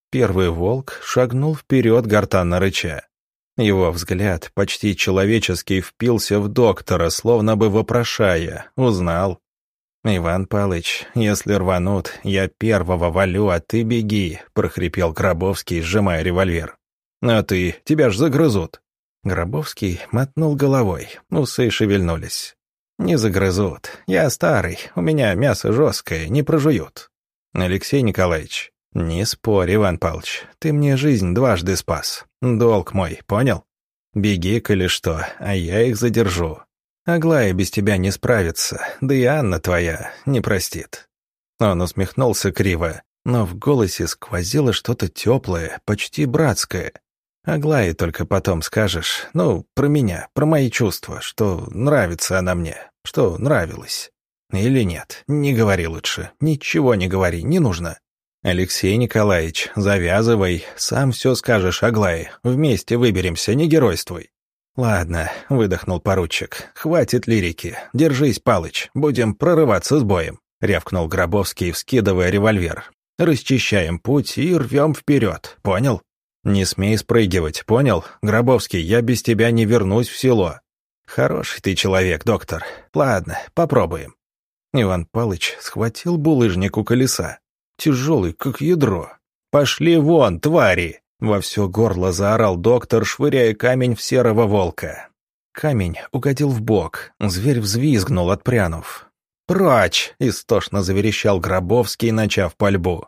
Первый волк шагнул вперед, гортанно рыча. Его взгляд почти человечески впился в доктора, словно бы вопрошая: «Узнал?» «Иван Палыч, если рванут, я первого валю, а ты беги», — прохрипел Гробовский, сжимая револьвер. «А ты? Тебя ж загрызут». Гробовский мотнул головой, усы шевельнулись. «Не загрызут. Я старый, у меня мясо жесткое, не прожуют». «Алексей Николаевич». «Не спорь, Иван Павлович, ты мне жизнь дважды спас. Долг мой, понял? Беги, коли что, а я их задержу. Аглая без тебя не справится, да и Анна твоя не простит». Он усмехнулся криво, но в голосе сквозило что-то теплое, почти братское. «Аглае только потом скажешь, ну, про меня, про мои чувства, что нравится она мне, что нравилась. Или нет, не говори лучше, ничего не говори, не нужно». «Алексей Николаевич, завязывай, сам все скажешь Аглае, вместе выберемся, не геройствуй». «Ладно», — выдохнул поручик, — «хватит лирики, держись, Палыч, будем прорываться с боем», — рявкнул Гробовский, вскидывая револьвер. «Расчищаем путь и рвем вперед, понял? Не смей спрыгивать, понял? Гробовский, я без тебя не вернусь в село». «Хороший ты человек, доктор. Ладно, попробуем». Иван Палыч схватил булыжник у колеса. Тяжелый, как ядро. «Пошли вон, твари!» — во все горло заорал доктор, швыряя камень в серого волка. Камень угодил в бок, зверь взвизгнул, отпрянув. «Прочь!» — истошно заверещал Гробовский, начав пальбу.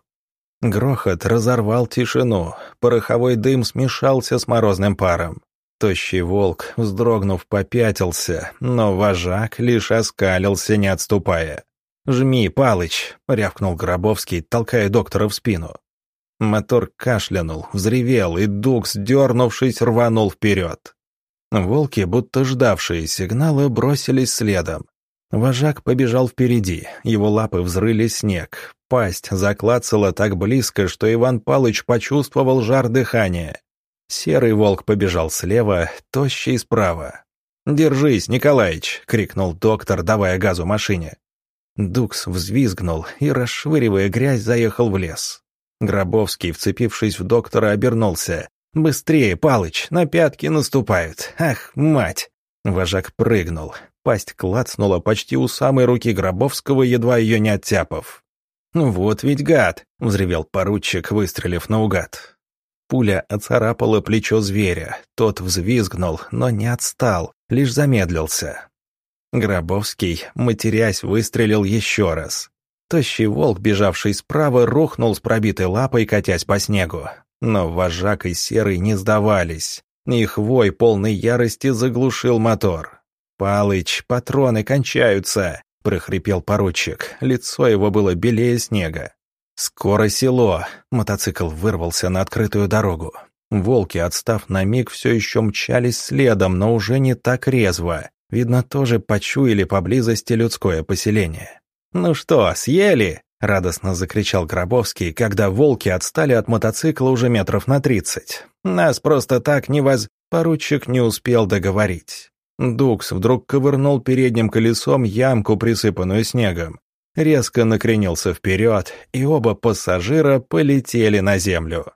Грохот разорвал тишину, пороховой дым смешался с морозным паром. Тощий волк, вздрогнув, попятился, но вожак лишь оскалился, не отступая. «Жми, Палыч!» — рявкнул Гробовский, толкая доктора в спину. Мотор кашлянул, взревел, и Дукс, дернувшись, рванул вперед. Волки, будто ждавшие сигнала, бросились следом. Вожак побежал впереди, его лапы взрыли снег, пасть заклацала так близко, что Иван Палыч почувствовал жар дыхания. Серый волк побежал слева, тощий справа. «Держись, Николаич!» — крикнул доктор, давая газу машине. Дукс взвизгнул и, расшвыривая грязь, заехал в лес. Гробовский, вцепившись в доктора, обернулся. «Быстрее, Палыч, на пятки наступают! Ах, мать!» Вожак прыгнул. Пасть клацнула почти у самой руки Гробовского, едва ее не оттяпав. «Ну вот ведь гад!» — взревел поручик, выстрелив наугад. Пуля оцарапала плечо зверя. Тот взвизгнул, но не отстал, лишь замедлился. Гробовский, матерясь, выстрелил еще раз. Тощий волк, бежавший справа, рухнул с пробитой лапой, катясь по снегу. Но вожак и серый не сдавались. Их вой полной ярости заглушил мотор. «Палыч, патроны кончаются!» — прохрипел поручик. Лицо его было белее снега. «Скоро село!» — мотоцикл вырвался на открытую дорогу. Волки, отстав на миг, все еще мчались следом, но уже не так резво. Видно, тоже почуяли поблизости людское поселение. «Ну что, съели?» — радостно закричал Гробовский, когда волки отстали от мотоцикла уже метров на тридцать. «Нас просто так не воз...» Поручик не успел договорить. Дукс вдруг ковырнул передним колесом ямку, присыпанную снегом. Резко накренился вперед, и оба пассажира полетели на землю.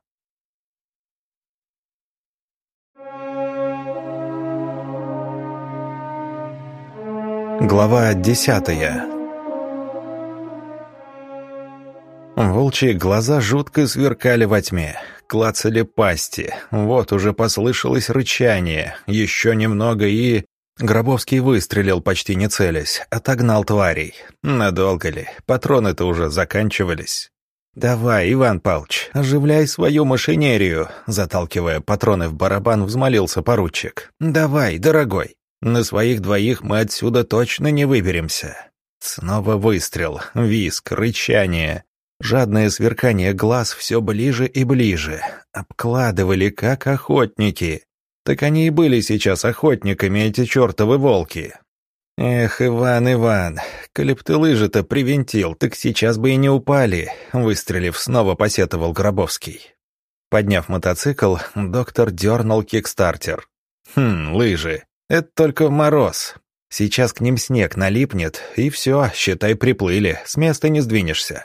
Глава десятая. Волчьи глаза жутко сверкали во тьме, клацали пасти. Вот уже послышалось рычание, еще немного и... Гробовский выстрелил, почти не целясь, отогнал тварей. Надолго ли? Патроны-то уже заканчивались. «Давай, Иван Павлович, оживляй свою машинерию», заталкивая патроны в барабан, взмолился поручик. «Давай, дорогой. На своих двоих мы отсюда точно не выберемся». Снова выстрел, визг, рычание. Жадное сверкание глаз все ближе и ближе. Обкладывали, как охотники. Так они и были сейчас охотниками, эти чертовы волки. «Эх, Иван, Иван, коли б ты лыжи-то привинтил, так сейчас бы и не упали», выстрелив, снова посетовал Гробовский. Подняв мотоцикл, доктор дернул кикстартер. «Хм, лыжи. Это только в мороз. Сейчас к ним снег налипнет, и все, считай, приплыли, с места не сдвинешься».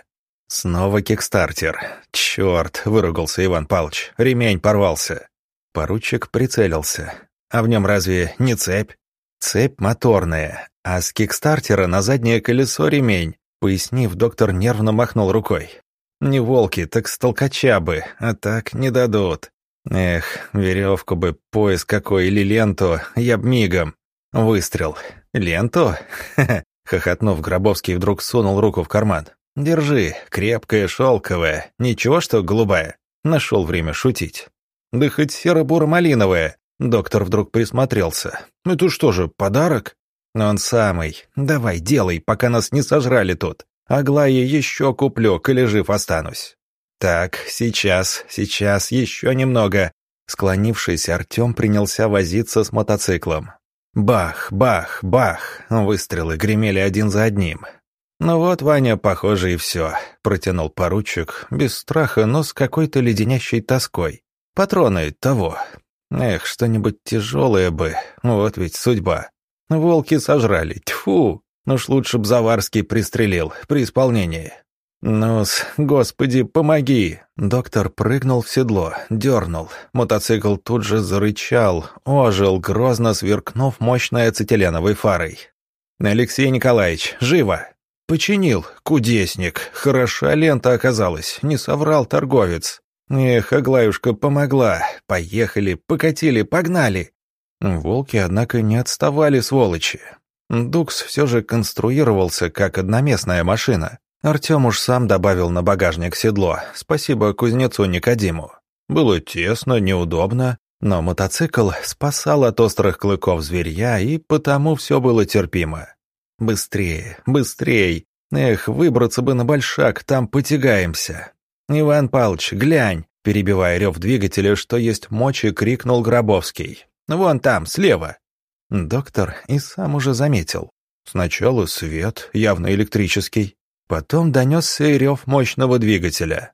Снова кикстартер. Черт, выругался Иван Павлович. Ремень порвался. Поручик прицелился. А в нем разве не цепь? Цепь моторная, а с кикстартера на заднее колесо ремень. Пояснив, доктор нервно махнул рукой. Не волки, так с толкача бы, а так не дадут. Эх, веревку бы, пояс какой или ленту, я б мигом. Выстрел. Ленту? Ха-ха. Хохотнув, Гробовский вдруг сунул руку в карман. «Держи, крепкая, шелковая. Ничего, что голубая?» Нашел время шутить. «Да хоть серо-буро-малиновая». Доктор вдруг присмотрелся. «Это что же, подарок?» «Он самый. Давай, делай, пока нас не сожрали тут. Аглае еще куплю, коли жив останусь». «Так, сейчас, сейчас, еще немного». Склонившись, Артем принялся возиться с мотоциклом. Бах, бах, бах. Выстрелы гремели один за одним. «Ну вот, Ваня, похоже, и все», — протянул поручик, без страха, но с какой-то леденящей тоской. «Патроны того. Эх, что-нибудь тяжелое бы, вот ведь судьба. Волки сожрали, тьфу, уж лучше б Заварский пристрелил при исполнении». «Ну-с, господи, помоги!» Доктор прыгнул в седло, дернул. Мотоцикл тут же зарычал, ожил, грозно сверкнув мощной ацетиленовой фарой. «Алексей Николаевич, живо!» «Починил, кудесник. Хороша лента оказалась, не соврал торговец. Эх, Аглаюшка помогла. Поехали, покатили, погнали». Волки, однако, не отставали, сволочи. Дукс все же конструировался как одноместная машина. Артем уж сам добавил на багажник седло, спасибо кузнецу Никодиму. Было тесно, неудобно, но мотоцикл спасал от острых клыков зверья, и потому все было терпимо. «Быстрее, быстрей! Эх, выбраться бы на большак, там потягаемся!» «Иван Павлович, глянь!» Перебивая рев двигателя, что есть мочи, крикнул Гробовский. «Вон там, слева!» Доктор и сам уже заметил. Сначала свет, явно электрический, потом донесся и рев мощного двигателя.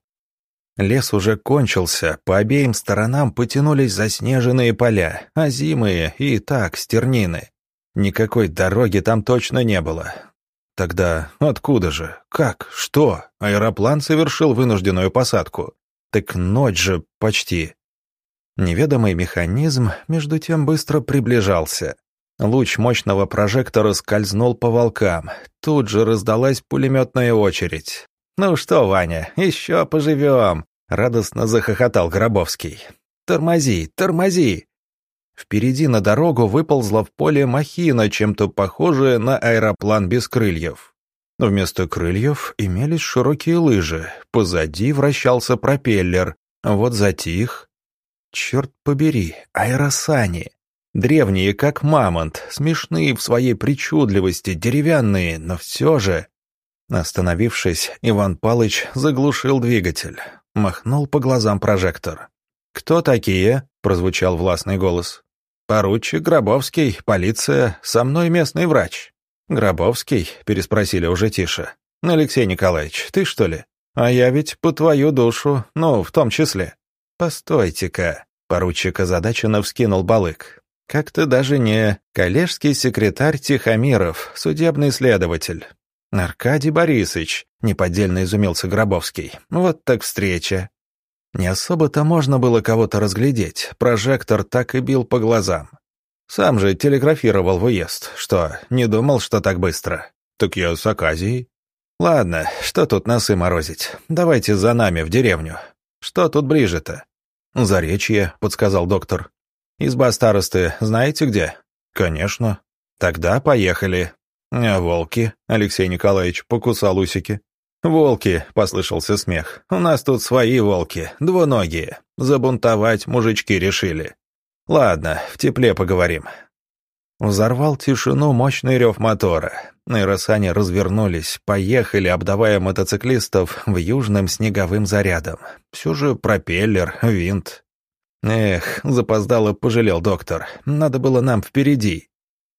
Лес уже кончился, по обеим сторонам потянулись заснеженные поля, озимые и так стернины. Никакой дороги там точно не было. Тогда откуда же? Как? Что? Аэроплан совершил вынужденную посадку. Так ночь же почти. Неведомый механизм, между тем, быстро приближался. Луч мощного прожектора скользнул по волкам. Тут же раздалась пулеметная очередь. «Ну что, Ваня, еще поживем!» — радостно захохотал Гробовский. «Тормози, тормози!» Впереди на дорогу выползла в поле махина, чем-то похожая на аэроплан без крыльев. Вместо крыльев имелись широкие лыжи, позади вращался пропеллер, вот затих. Черт побери, аэросани! Древние, как мамонт, смешные в своей причудливости, деревянные, но все же... Остановившись, Иван Палыч заглушил двигатель, махнул по глазам прожектор. «Кто такие?» — прозвучал властный голос. «Поручик Гробовский, полиция, со мной местный врач». «Гробовский?» — переспросили уже тише. «Алексей Николаевич, ты что ли? А я ведь по твою душу, ну, в том числе». «Постойте-ка», — поручик озадаченно вскинул балык. «Как-то даже не коллежский секретарь Тихомиров, судебный следователь». «Аркадий Борисович», — неподдельно изумился Гробовский. «Вот так встреча». Не особо-то можно было кого-то разглядеть, прожектор так и бил по глазам. Сам же телеграфировал выезд. Что, не думал, что так быстро? Так я с Аказией. Ладно, что тут носы морозить? Давайте за нами в деревню. Что тут ближе-то? Заречье, подсказал доктор. Изба старосты знаете где? Конечно. Тогда поехали. А волки? Алексей Николаевич покусал усики. «Волки», — послышался смех. «У нас тут свои волки, двуногие. Забунтовать мужички решили. Ладно, в тепле поговорим». Взорвал тишину мощный рев мотора. Аэросани развернулись, поехали, обдавая мотоциклистов в южным снеговым зарядом. Все же пропеллер, винт. Эх, запоздало пожалел доктор. Надо было нам впереди.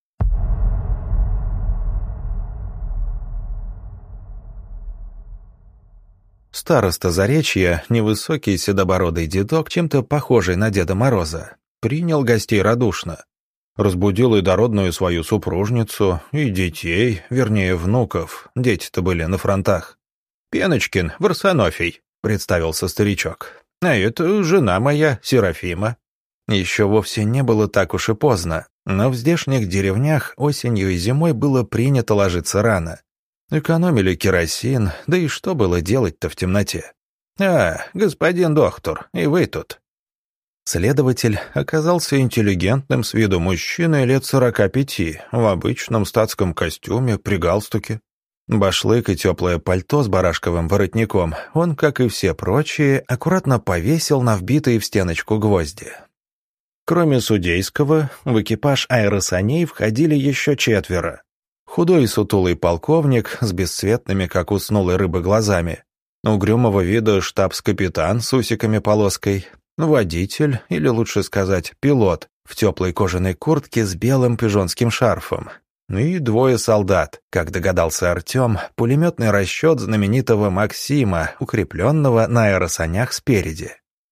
Староста Заречья, невысокий седобородый дедок, чем-то похожий на Деда Мороза, принял гостей радушно. Разбудил и дородную свою супружницу, и детей, вернее, внуков, дети-то были на фронтах. «Пеночкин, Варсонофий», — представился старичок. «А это жена моя, Серафима». Еще вовсе не было так уж и поздно, но в здешних деревнях осенью и зимой было принято ложиться рано. Экономили керосин, да и что было делать-то в темноте? «А, господин доктор, и вы тут». Следователь оказался интеллигентным с виду мужчиной лет сорока пяти, в обычном статском костюме, при галстуке. Башлык и теплое пальто с барашковым воротником он, как и все прочие, аккуратно повесил на вбитые в стеночку гвозди. Кроме судейского, в экипаж аэросаней входили еще четверо. Худой и сутулый полковник с бесцветными, как у снулой рыбы, глазами, угрюмого вида штабс-капитан с усиками-полоской, водитель, или лучше сказать, пилот, в теплой кожаной куртке с белым пижонским шарфом, и двое солдат, как догадался Артем, пулеметный расчет знаменитого Максима, укрепленного на аэросанях спереди.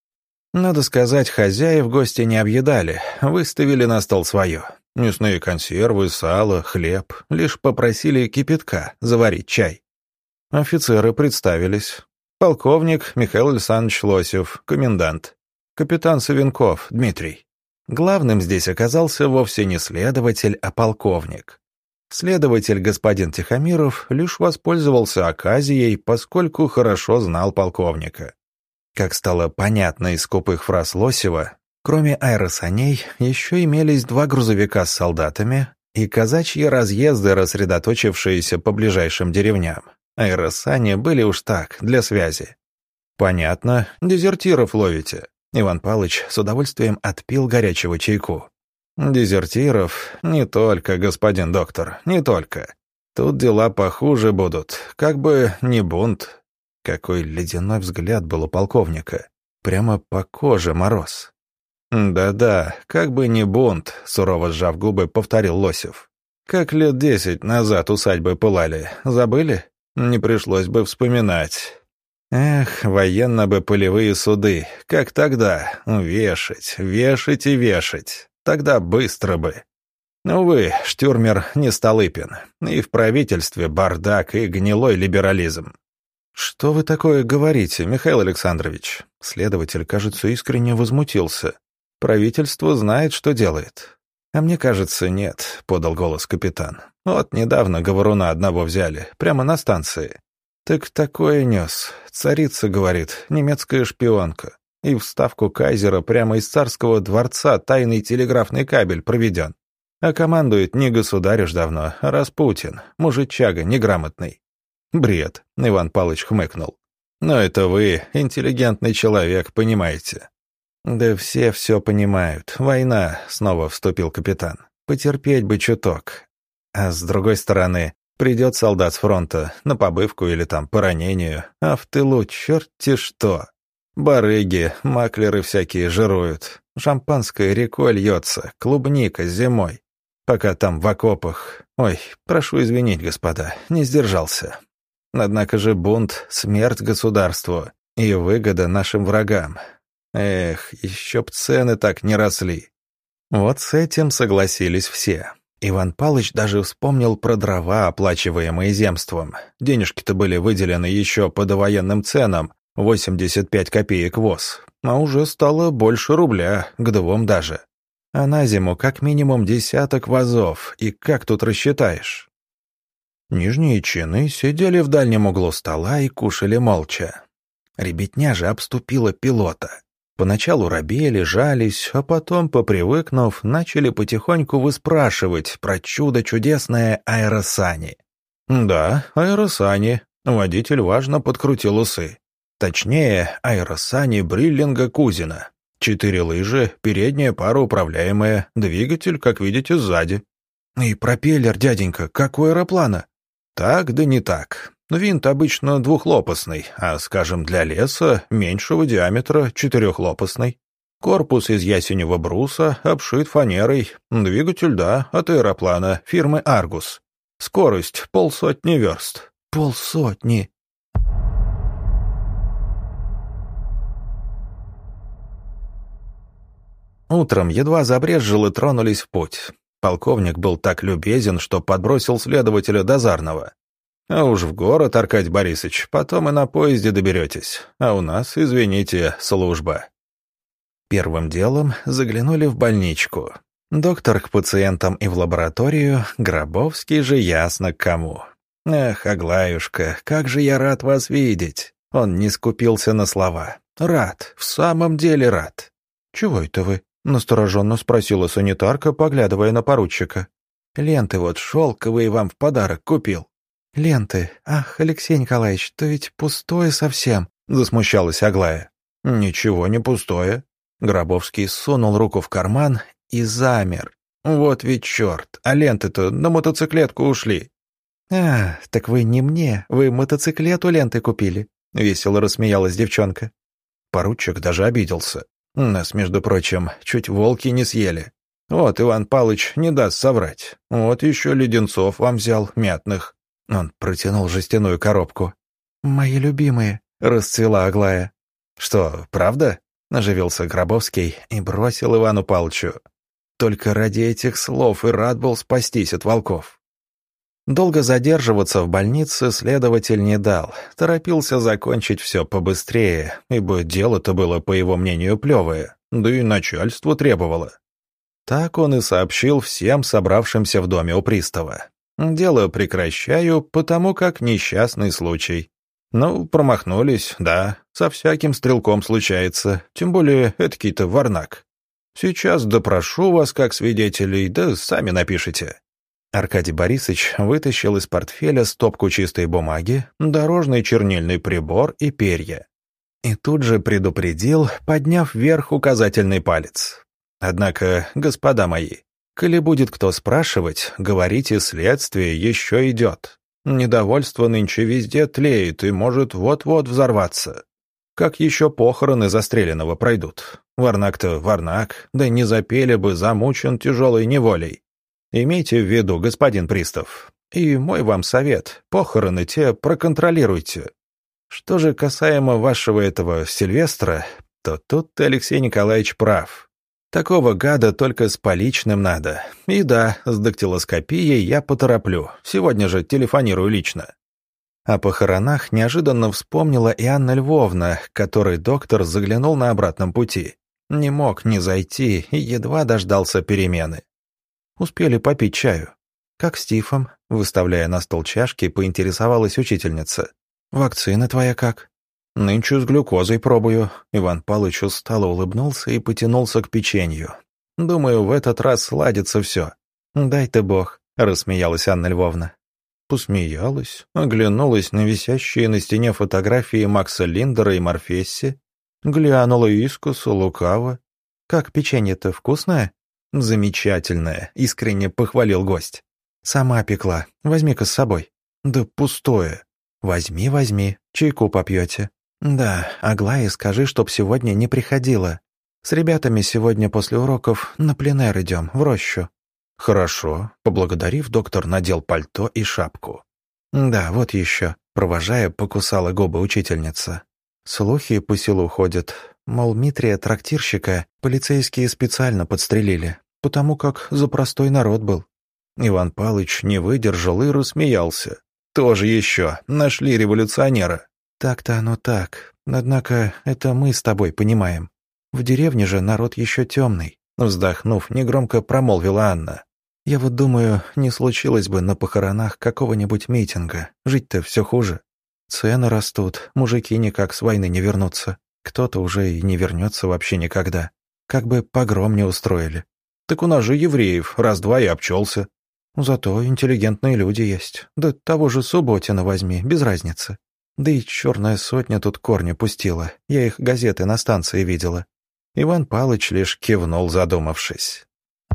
Надо сказать, хозяев гости не объедали, выставили на стол свое. Мясные консервы, сало, хлеб, лишь попросили кипятка, заварить чай. Офицеры представились. Полковник Михаил Александрович Лосев, комендант. Капитан Савенков Дмитрий. Главным здесь оказался вовсе не следователь, а полковник. Следователь господин Тихомиров лишь воспользовался оказией, поскольку хорошо знал полковника. Как стало понятно из скупых фраз Лосева, кроме аэросаней еще имелись два грузовика с солдатами и казачьи разъезды, рассредоточившиеся по ближайшим деревням. Аэросани были уж так, для связи. «Понятно, дезертиров ловите». Иван Павлович с удовольствием отпил горячего чайку. «Дезертиров? Не только, господин доктор, не только. Тут дела похуже будут, как бы не бунт». Какой ледяной взгляд был у полковника. Прямо по коже мороз. «Да-да, как бы не бунт», — сурово сжав губы, повторил Лосев. «Как лет десять назад усадьбы пылали, забыли? Не пришлось бы вспоминать. Эх, военно бы полевые суды, как тогда, вешать, вешать и вешать. Тогда быстро бы. Увы, Штюрмер не Столыпин, и в правительстве бардак и гнилой либерализм». «Что вы такое говорите, Михаил Александрович?» Следователь, кажется, искренне возмутился. «Правительство знает, что делает». «А мне кажется, нет», — подал голос капитан. «Вот недавно говоруна одного взяли, прямо на станции. Так такое нес. Царица, говорит, немецкая шпионка. И в ставку кайзера прямо из царского дворца тайный телеграфный кабель проведен. А командует не государь уж давно, а Распутин, мужичага неграмотный». «Бред», — Иван Павлович хмыкнул. «Но это вы, интеллигентный человек, понимаете». «Да все все понимают. Война», — снова вступил капитан. «Потерпеть бы чуток. А с другой стороны, придет солдат с фронта на побывку или там по ранению, а в тылу черти что. Барыги, маклеры всякие жируют. Шампанское рекой льется, клубника зимой. Пока там в окопах... Ой, прошу извинить, господа, не сдержался. Однако же бунт — смерть государству и выгода нашим врагам. Эх, еще б цены так не росли». Вот с этим согласились все. Иван Павлович даже вспомнил про дрова, оплачиваемые земством. Денежки-то были выделены еще по довоенным ценам, восемьдесят пять копеек воз, а уже стало больше рубля, к двум даже. А на зиму как минимум десяток вазов, и как тут рассчитаешь? Нижние чины сидели в дальнем углу стола и кушали молча. Ребятня же обступила пилота. Поначалу робели, жались, а потом, попривыкнув, начали потихоньку выспрашивать про чудо чудесное аэросани. Да, аэросани. Водитель важно подкрутил усы. Точнее, аэросани Бриллинга Кузина. Четыре лыжи, передняя пара управляемая, двигатель, как видите, сзади. И пропеллер, дяденька, как у аэроплана. Так да не так. Винт обычно двухлопастный, а, скажем, для леса меньшего диаметра четырехлопастный. Корпус из ясеневого бруса обшит фанерой. Двигатель, да, от аэроплана фирмы «Аргус». Скорость полсотни верст. Полсотни. Утром едва забрезжил и тронулись в путь. Полковник был так любезен, что подбросил следователя дозорного. А уж в город, Аркадий Борисович, потом и на поезде доберетесь. А у нас, извините, служба». Первым делом заглянули в больничку. Доктор к пациентам и в лабораторию, Гробовский же ясно к кому. «Эх, Аглаюшка, как же я рад вас видеть!» Он не скупился на слова. «Рад, в самом деле рад». «Чего это вы?» — настороженно спросила санитарка, поглядывая на поручика. «Ленты вот шелковые вам в подарок купил». «Ленты? Ах, Алексей Николаевич, то ведь пустое совсем», — засмущалась Аглая. «Ничего не пустое». Гробовский сунул руку в карман и замер. «Вот ведь черт, а ленты-то на мотоциклетку ушли». «А, так вы не мне, вы мотоциклету ленты купили», — весело рассмеялась девчонка. Поручик даже обиделся. Нас, между прочим, чуть волки не съели. Вот Иван Палыч не даст соврать. Вот еще леденцов вам взял, мятных. Он протянул жестяную коробку. «Мои любимые», — расцвела Аглая. «Что, правда?» — оживился Гробовский и бросил Ивану Палычу. Только ради этих слов и рад был спастись от волков. Долго задерживаться в больнице следователь не дал, торопился закончить все побыстрее, ибо дело-то было, по его мнению, плевое, да и начальство требовало. Так он и сообщил всем собравшимся в доме у пристава. «Дело прекращаю, потому как несчастный случай». Ну, промахнулись, да, со всяким стрелком случается, тем более эдакий-то варнак. Сейчас допрошу вас как свидетелей, да сами напишите». Аркадий Борисович вытащил из портфеля стопку чистой бумаги, дорожный чернильный прибор и перья. И тут же предупредил, подняв вверх указательный палец. «Однако, господа мои, коли будет кто спрашивать, говорите, следствие еще идет. Недовольство нынче везде тлеет и может вот-вот взорваться. Как еще похороны застреленного пройдут? Варнак-то варнак, да не запели бы, замучен тяжелой неволей. Имейте в виду, господин пристав, и мой вам совет, похороны те проконтролируйте. Что же касаемо вашего этого Сильвестра, то тут Алексей Николаевич прав. Такого гада только с поличным надо. И да, с дактилоскопией я потороплю, сегодня же телефонирую лично». О похоронах неожиданно вспомнила и Анна Львовна, которой доктор заглянул на обратном пути. Не мог не зайти и едва дождался перемены. Успели попить чаю. «Как с тифом?» — выставляя на стол чашки, поинтересовалась учительница. «Вакцина твоя как?» «Нынче с глюкозой пробую». Иван Палыч устало улыбнулся и потянулся к печенью. «Думаю, в этот раз сладится все». «Дай ты бог», — рассмеялась Анна Львовна. Посмеялась, оглянулась на висящие на стене фотографии Макса Линдера и Морфесси, глянула искоса, лукаво. «Как печенье-то вкусное?» «Замечательное», — искренне похвалил гость. «Сама пекла. Возьми-ка с собой». «Да пустое». «Возьми, возьми. Чайку попьете». «Да, Аглае скажи, чтоб сегодня не приходила. С ребятами сегодня после уроков на пленэр идем, в рощу». «Хорошо». Поблагодарив, доктор надел пальто и шапку. «Да, вот еще», — провожая, покусала губы учительница. «Слухи по селу ходят. Мол, Митрия трактирщика полицейские специально подстрелили, потому как за простой народ был». Иван Палыч не выдержал и рассмеялся. «Тоже еще, нашли революционера». «Так-то оно так. Однако это мы с тобой понимаем. В деревне же народ еще темный», — вздохнув, негромко промолвила Анна. «Я вот думаю, не случилось бы на похоронах какого-нибудь митинга. Жить-то все хуже. Цены растут, мужики никак с войны не вернутся. Кто-то уже и не вернется вообще никогда. Как бы погром не устроили. Так у нас же евреев раз-два и обчелся. Зато интеллигентные люди есть. Да того же Субботина возьми, без разницы. Да и черная сотня тут корни пустила. Я их газеты на станции видела». Иван Палыч лишь кивнул, задумавшись.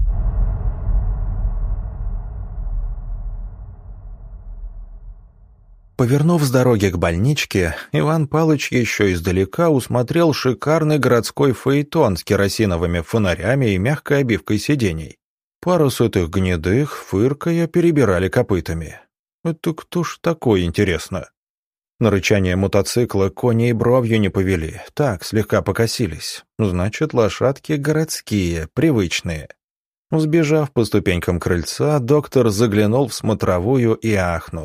Повернув с дороги к больничке, Иван Палыч еще издалека усмотрел шикарный городской фаэтон с керосиновыми фонарями и мягкой обивкой сидений. Пару сытых гнедых, фыркая, перебирали копытами. Это кто ж такой, интересно? На рычание мотоцикла кони и бровью не повели, так, слегка покосились. Значит, лошадки городские, привычные. Взбежав по ступенькам крыльца, доктор заглянул в смотровую и ахнул.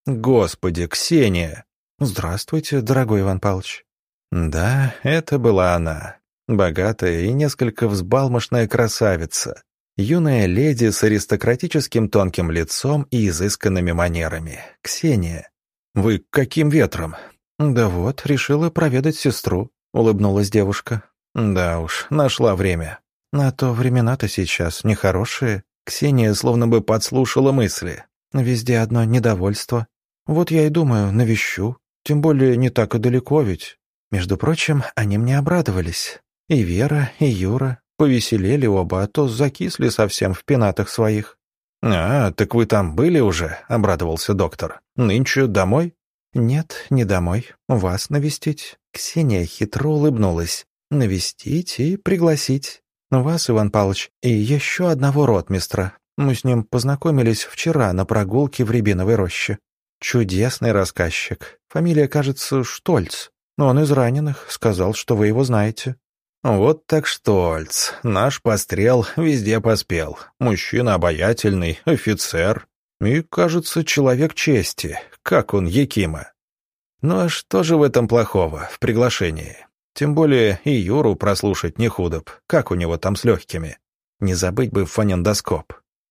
Господи, Ксения! Здравствуйте, дорогой Иван Павлович. Да, это была она. Богатая и несколько взбалмошная красавица. Юная леди с аристократическим тонким лицом и изысканными манерами. Ксения. Вы каким ветром? Да вот, решила проведать сестру, улыбнулась девушка. Да уж, нашла время. А то времена-то сейчас нехорошие. Ксения словно бы подслушала мысли. Везде одно недовольство. Вот я и думаю, навещу. Тем более не так и далеко ведь. Между прочим, они мне обрадовались. И Вера, и Юра. Повеселели оба, а то закисли совсем в пенатах своих. «А, так вы там были уже?» — обрадовался доктор. «Нынче домой?» «Нет, не домой. Вас навестить». Ксения хитро улыбнулась. «Навестить и пригласить. Вас, Иван Павлович, и еще одного ротмистра. Мы с ним познакомились вчера на прогулке в Рябиновой роще. Чудесный рассказчик. Фамилия, кажется, Штольц. Но он из раненых, сказал, что вы его знаете». «Вот так Штольц. Наш пострел везде поспел. Мужчина обаятельный, офицер. И, кажется, человек чести. Как он, Якима. Ну а что же в этом плохого, в приглашении? Тем более и Юру прослушать не худо б. Как у него там с легкими? Не забыть бы фонендоскоп».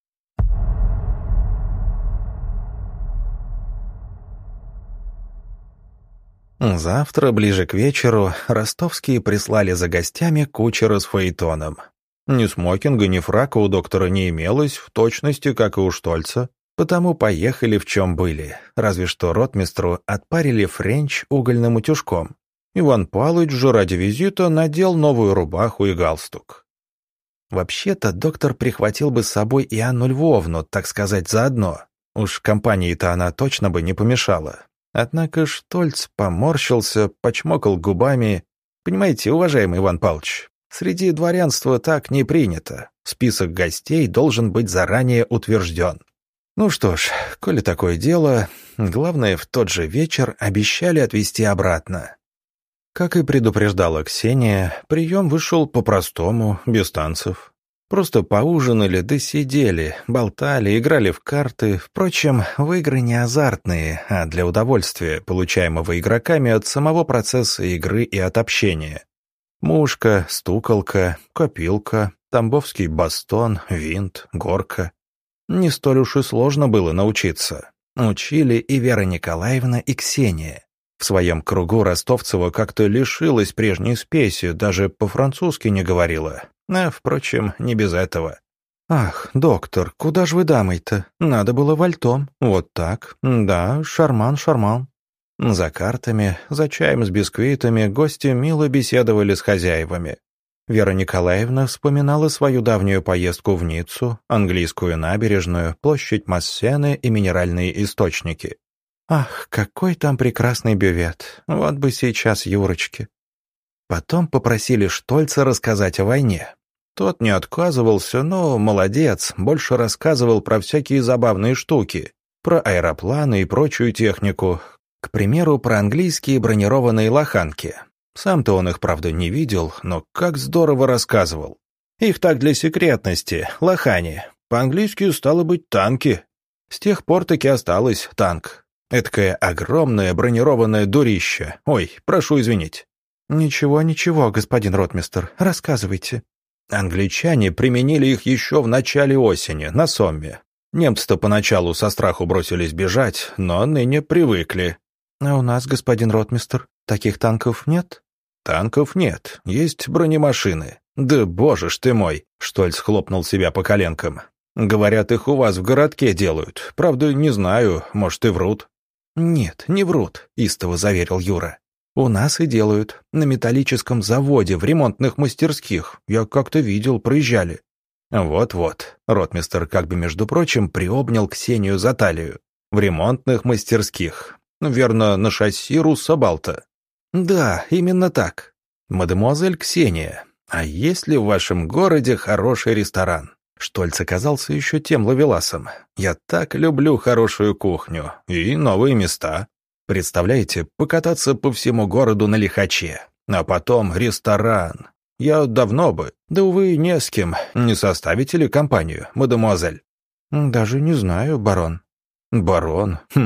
Завтра, ближе к вечеру, ростовские прислали за гостями кучера с фаэтоном. Ни смокинга, ни фрака у доктора не имелось, в точности, как и у Штольца, потому поехали в чем были, разве что ротмистру отпарили френч угольным утюжком. Иван Павлович же ради визита надел новую рубаху и галстук. Вообще-то доктор прихватил бы с собой и Анну Львовну, так сказать, заодно. Уж компании-то она точно бы не помешала. Однако Штольц поморщился, почмокал губами. «Понимаете, уважаемый Иван Павлович, среди дворянства так не принято. Список гостей должен быть заранее утвержден». Ну что ж, коли такое дело, главное, в тот же вечер обещали отвезти обратно. Как и предупреждала Ксения, прием вышел по-простому, без танцев. Просто поужинали да сидели, болтали, играли в карты. Впрочем, в игры не азартные, а для удовольствия, получаемого игроками от самого процесса игры и от общения. Мушка, стуколка, копилка, тамбовский бастон, винт, горка. Не столь уж и сложно было научиться. Учили и Вера Николаевна, и Ксения. В своем кругу Ростовцева как-то лишилась прежней спеси, даже по-французски не говорила. А, впрочем, не без этого. «Ах, доктор, куда ж вы дамой-то? Надо было вальтом. Вот так. Да, шарман, шарман». За картами, за чаем с бисквитами гости мило беседовали с хозяевами. Вера Николаевна вспоминала свою давнюю поездку в Ниццу, английскую набережную, площадь Массены и минеральные источники. «Ах, какой там прекрасный бювет. Вот бы сейчас Юрочке». Потом попросили Штольца рассказать о войне. Тот не отказывался, но, молодец, больше рассказывал про всякие забавные штуки, про аэропланы и прочую технику, к примеру, про английские бронированные лоханки. Сам-то он их, правда, не видел, но как здорово рассказывал. Их так для секретности, лохани. По-английски стало быть танки. С тех пор таки осталось танк. Эдакое огромное бронированное дурище. Ой, прошу извинить. «Ничего, ничего, господин ротмистр, рассказывайте». Англичане применили их еще в начале осени, на Сомме. Немцы-то поначалу со страху бросились бежать, но ныне привыкли. «А у нас, господин ротмистр, таких танков нет?» «Танков нет, есть бронемашины». «Да боже ж ты мой!» — Штольц хлопнул себя по коленкам. «Говорят, их у вас в городке делают. Правда, не знаю, может и врут». «Нет, не врут», — истово заверил Юра. «У нас и делают. На металлическом заводе, в ремонтных мастерских. Я как-то видел, проезжали». «Вот-вот». Ротмистр, как бы между прочим, приобнял Ксению за талию. «В ремонтных мастерских. Верно, на шасси Руссобалта». «Да, именно так. Мадемуазель Ксения, а есть ли в вашем городе хороший ресторан?» Штольц оказался еще тем ловеласом. «Я так люблю хорошую кухню и новые места. Представляете, покататься по всему городу на лихаче, а потом ресторан. Я давно бы, да, увы, не с кем. Не составите ли компанию, мадемуазель?» «Даже не знаю, барон». «Барон? Хм,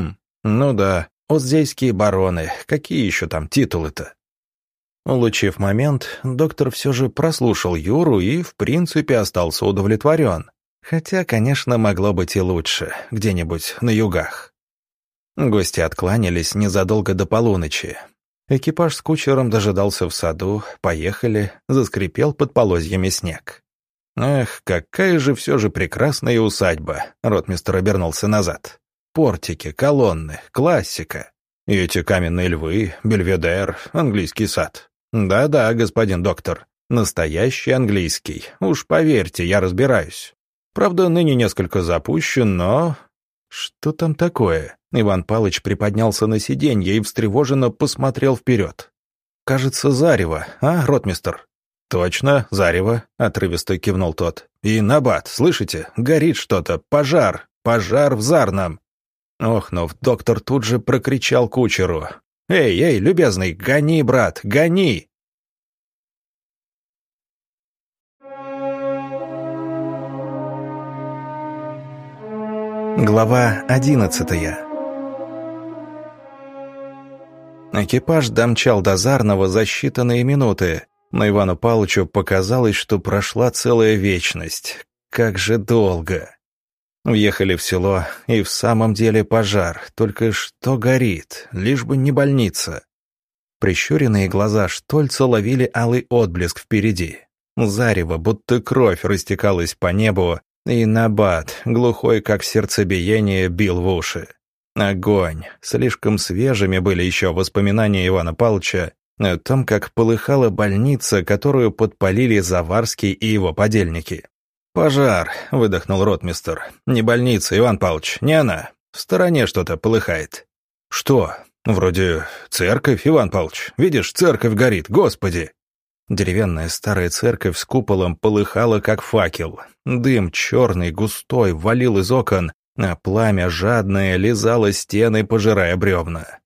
Ну да, уздейские бароны, какие еще там титулы-то? Улучив момент, доктор все же прослушал Юру и, в принципе, остался удовлетворен. Хотя, конечно, могло быть и лучше, где-нибудь на югах. Гости откланялись незадолго до полуночи. Экипаж с кучером дожидался в саду, поехали, заскрипел под полозьями снег. «Эх, какая же все же прекрасная усадьба!» — ротмистр обернулся назад. «Портики, колонны, классика. И эти каменные львы, бельведер, английский сад. Да-да, господин доктор, настоящий английский. Уж поверьте, я разбираюсь. Правда, ныне несколько запущен, но...» «Что там такое?» Иван Палыч приподнялся на сиденье и встревоженно посмотрел вперед. «Кажется, зарево, а, ротмистр?» «Точно, зарево», — отрывисто кивнул тот. «И набат, слышите? Горит что-то, пожар, пожар в Зарном». Охнув, доктор тут же прокричал кучеру. «Эй, эй, любезный, гони, брат, гони!» Глава одиннадцатая. Экипаж домчал до Зарного за считанные минуты, но Ивану Павловичу показалось, что прошла целая вечность. Как же долго! Въехали в село, и в самом деле пожар, только что горит, лишь бы не больница. Прищуренные глаза Штольца ловили алый отблеск впереди. Зарево, будто кровь, растекалась по небу, и набат, глухой как сердцебиение, бил в уши. Огонь. Слишком свежими были еще воспоминания Ивана Павловича о том, как полыхала больница, которую подпалили Заварский и его подельники. «Пожар», — выдохнул ротмистр. «Не больница, Иван Павлович, не она. В стороне что-то полыхает». «Что? Вроде церковь, Иван Павлович. Видишь, церковь горит, господи!» Деревянная старая церковь с куполом полыхала, как факел. Дым черный, густой, валил из окон, а пламя жадное лизало стены, пожирая бревна.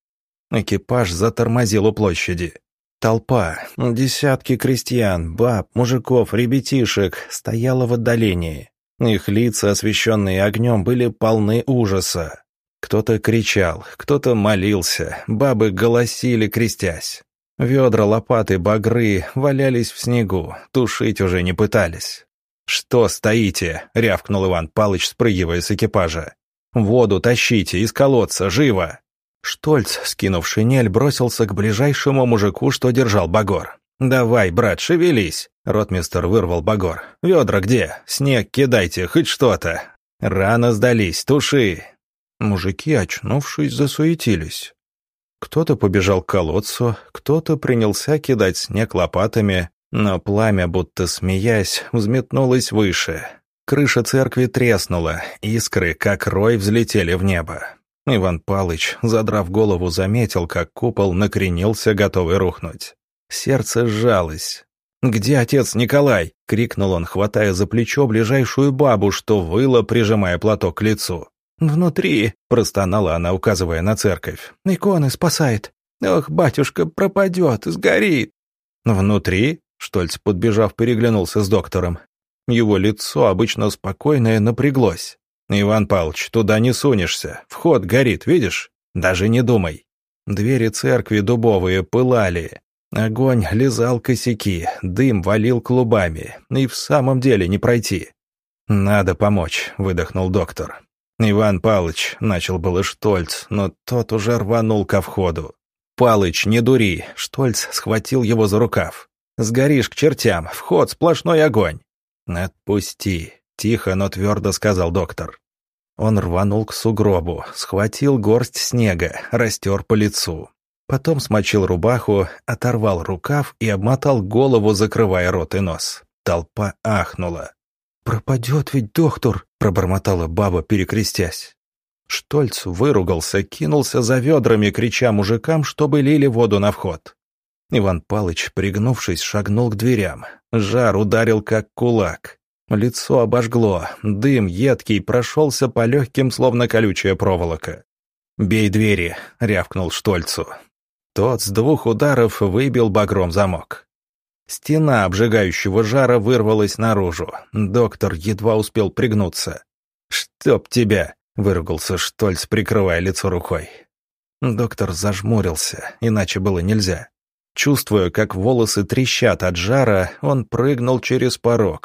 Экипаж затормозил у площади. Толпа, десятки крестьян, баб, мужиков, ребятишек стояла в отдалении. Их лица, освещенные огнем, были полны ужаса. Кто-то кричал, кто-то молился, бабы голосили, крестясь. Ведра, лопаты, багры валялись в снегу, тушить уже не пытались. «Что стоите?» — рявкнул Иван Палыч, спрыгивая с экипажа. «Воду тащите из колодца, живо!» Штольц, скинув шинель, бросился к ближайшему мужику, что держал багор. «Давай, брат, шевелись!» — ротмистр вырвал багор. «Ведра где? Снег кидайте, хоть что-то!» «Рано сдались, туши!» Мужики, очнувшись, засуетились. Кто-то побежал к колодцу, кто-то принялся кидать снег лопатами, но пламя, будто смеясь, взметнулось выше. Крыша церкви треснула, искры, как рой, взлетели в небо. Иван Палыч, задрав голову, заметил, как купол накренился, готовый рухнуть. Сердце сжалось. «Где отец Николай?» — крикнул он, хватая за плечо ближайшую бабу, что выла, прижимая платок к лицу. «Внутри!» — простонала она, указывая на церковь. «Иконы спасает! Ох, батюшка, пропадет, сгорит!» «Внутри?» — Штольц, подбежав, переглянулся с доктором. Его лицо, обычно спокойное, напряглось. «Иван Павлович, туда не сунешься. Вход горит, видишь? Даже не думай». Двери церкви дубовые пылали. Огонь лизал косяки, дым валил клубами. И в самом деле не пройти. «Надо помочь», — выдохнул доктор. «Иван Павлович», — начал было Штольц, но тот уже рванул ко входу. «Палыч, не дури», — Штольц схватил его за рукав. «Сгоришь к чертям, вход сплошной огонь». «Отпусти», — тихо, но твердо сказал доктор. Он рванул к сугробу, схватил горсть снега, растер по лицу. Потом смочил рубаху, оторвал рукав и обмотал голову, закрывая рот и нос. Толпа ахнула. «Пропадет ведь доктор», — пробормотала баба, перекрестясь. Штольц выругался, кинулся за ведрами, крича мужикам, чтобы лили воду на вход. Иван Палыч, пригнувшись, шагнул к дверям. Жар ударил, как кулак. Лицо обожгло, дым едкий прошелся по легким, словно колючая проволока. «Бей двери», — рявкнул Штольцу. Тот с двух ударов выбил багром замок. Стена обжигающего жара вырвалась наружу. Доктор едва успел пригнуться. «Чтоб тебя!» выругался Штольц, прикрывая лицо рукой. Доктор зажмурился, иначе было нельзя. Чувствуя, как волосы трещат от жара, он прыгнул через порог.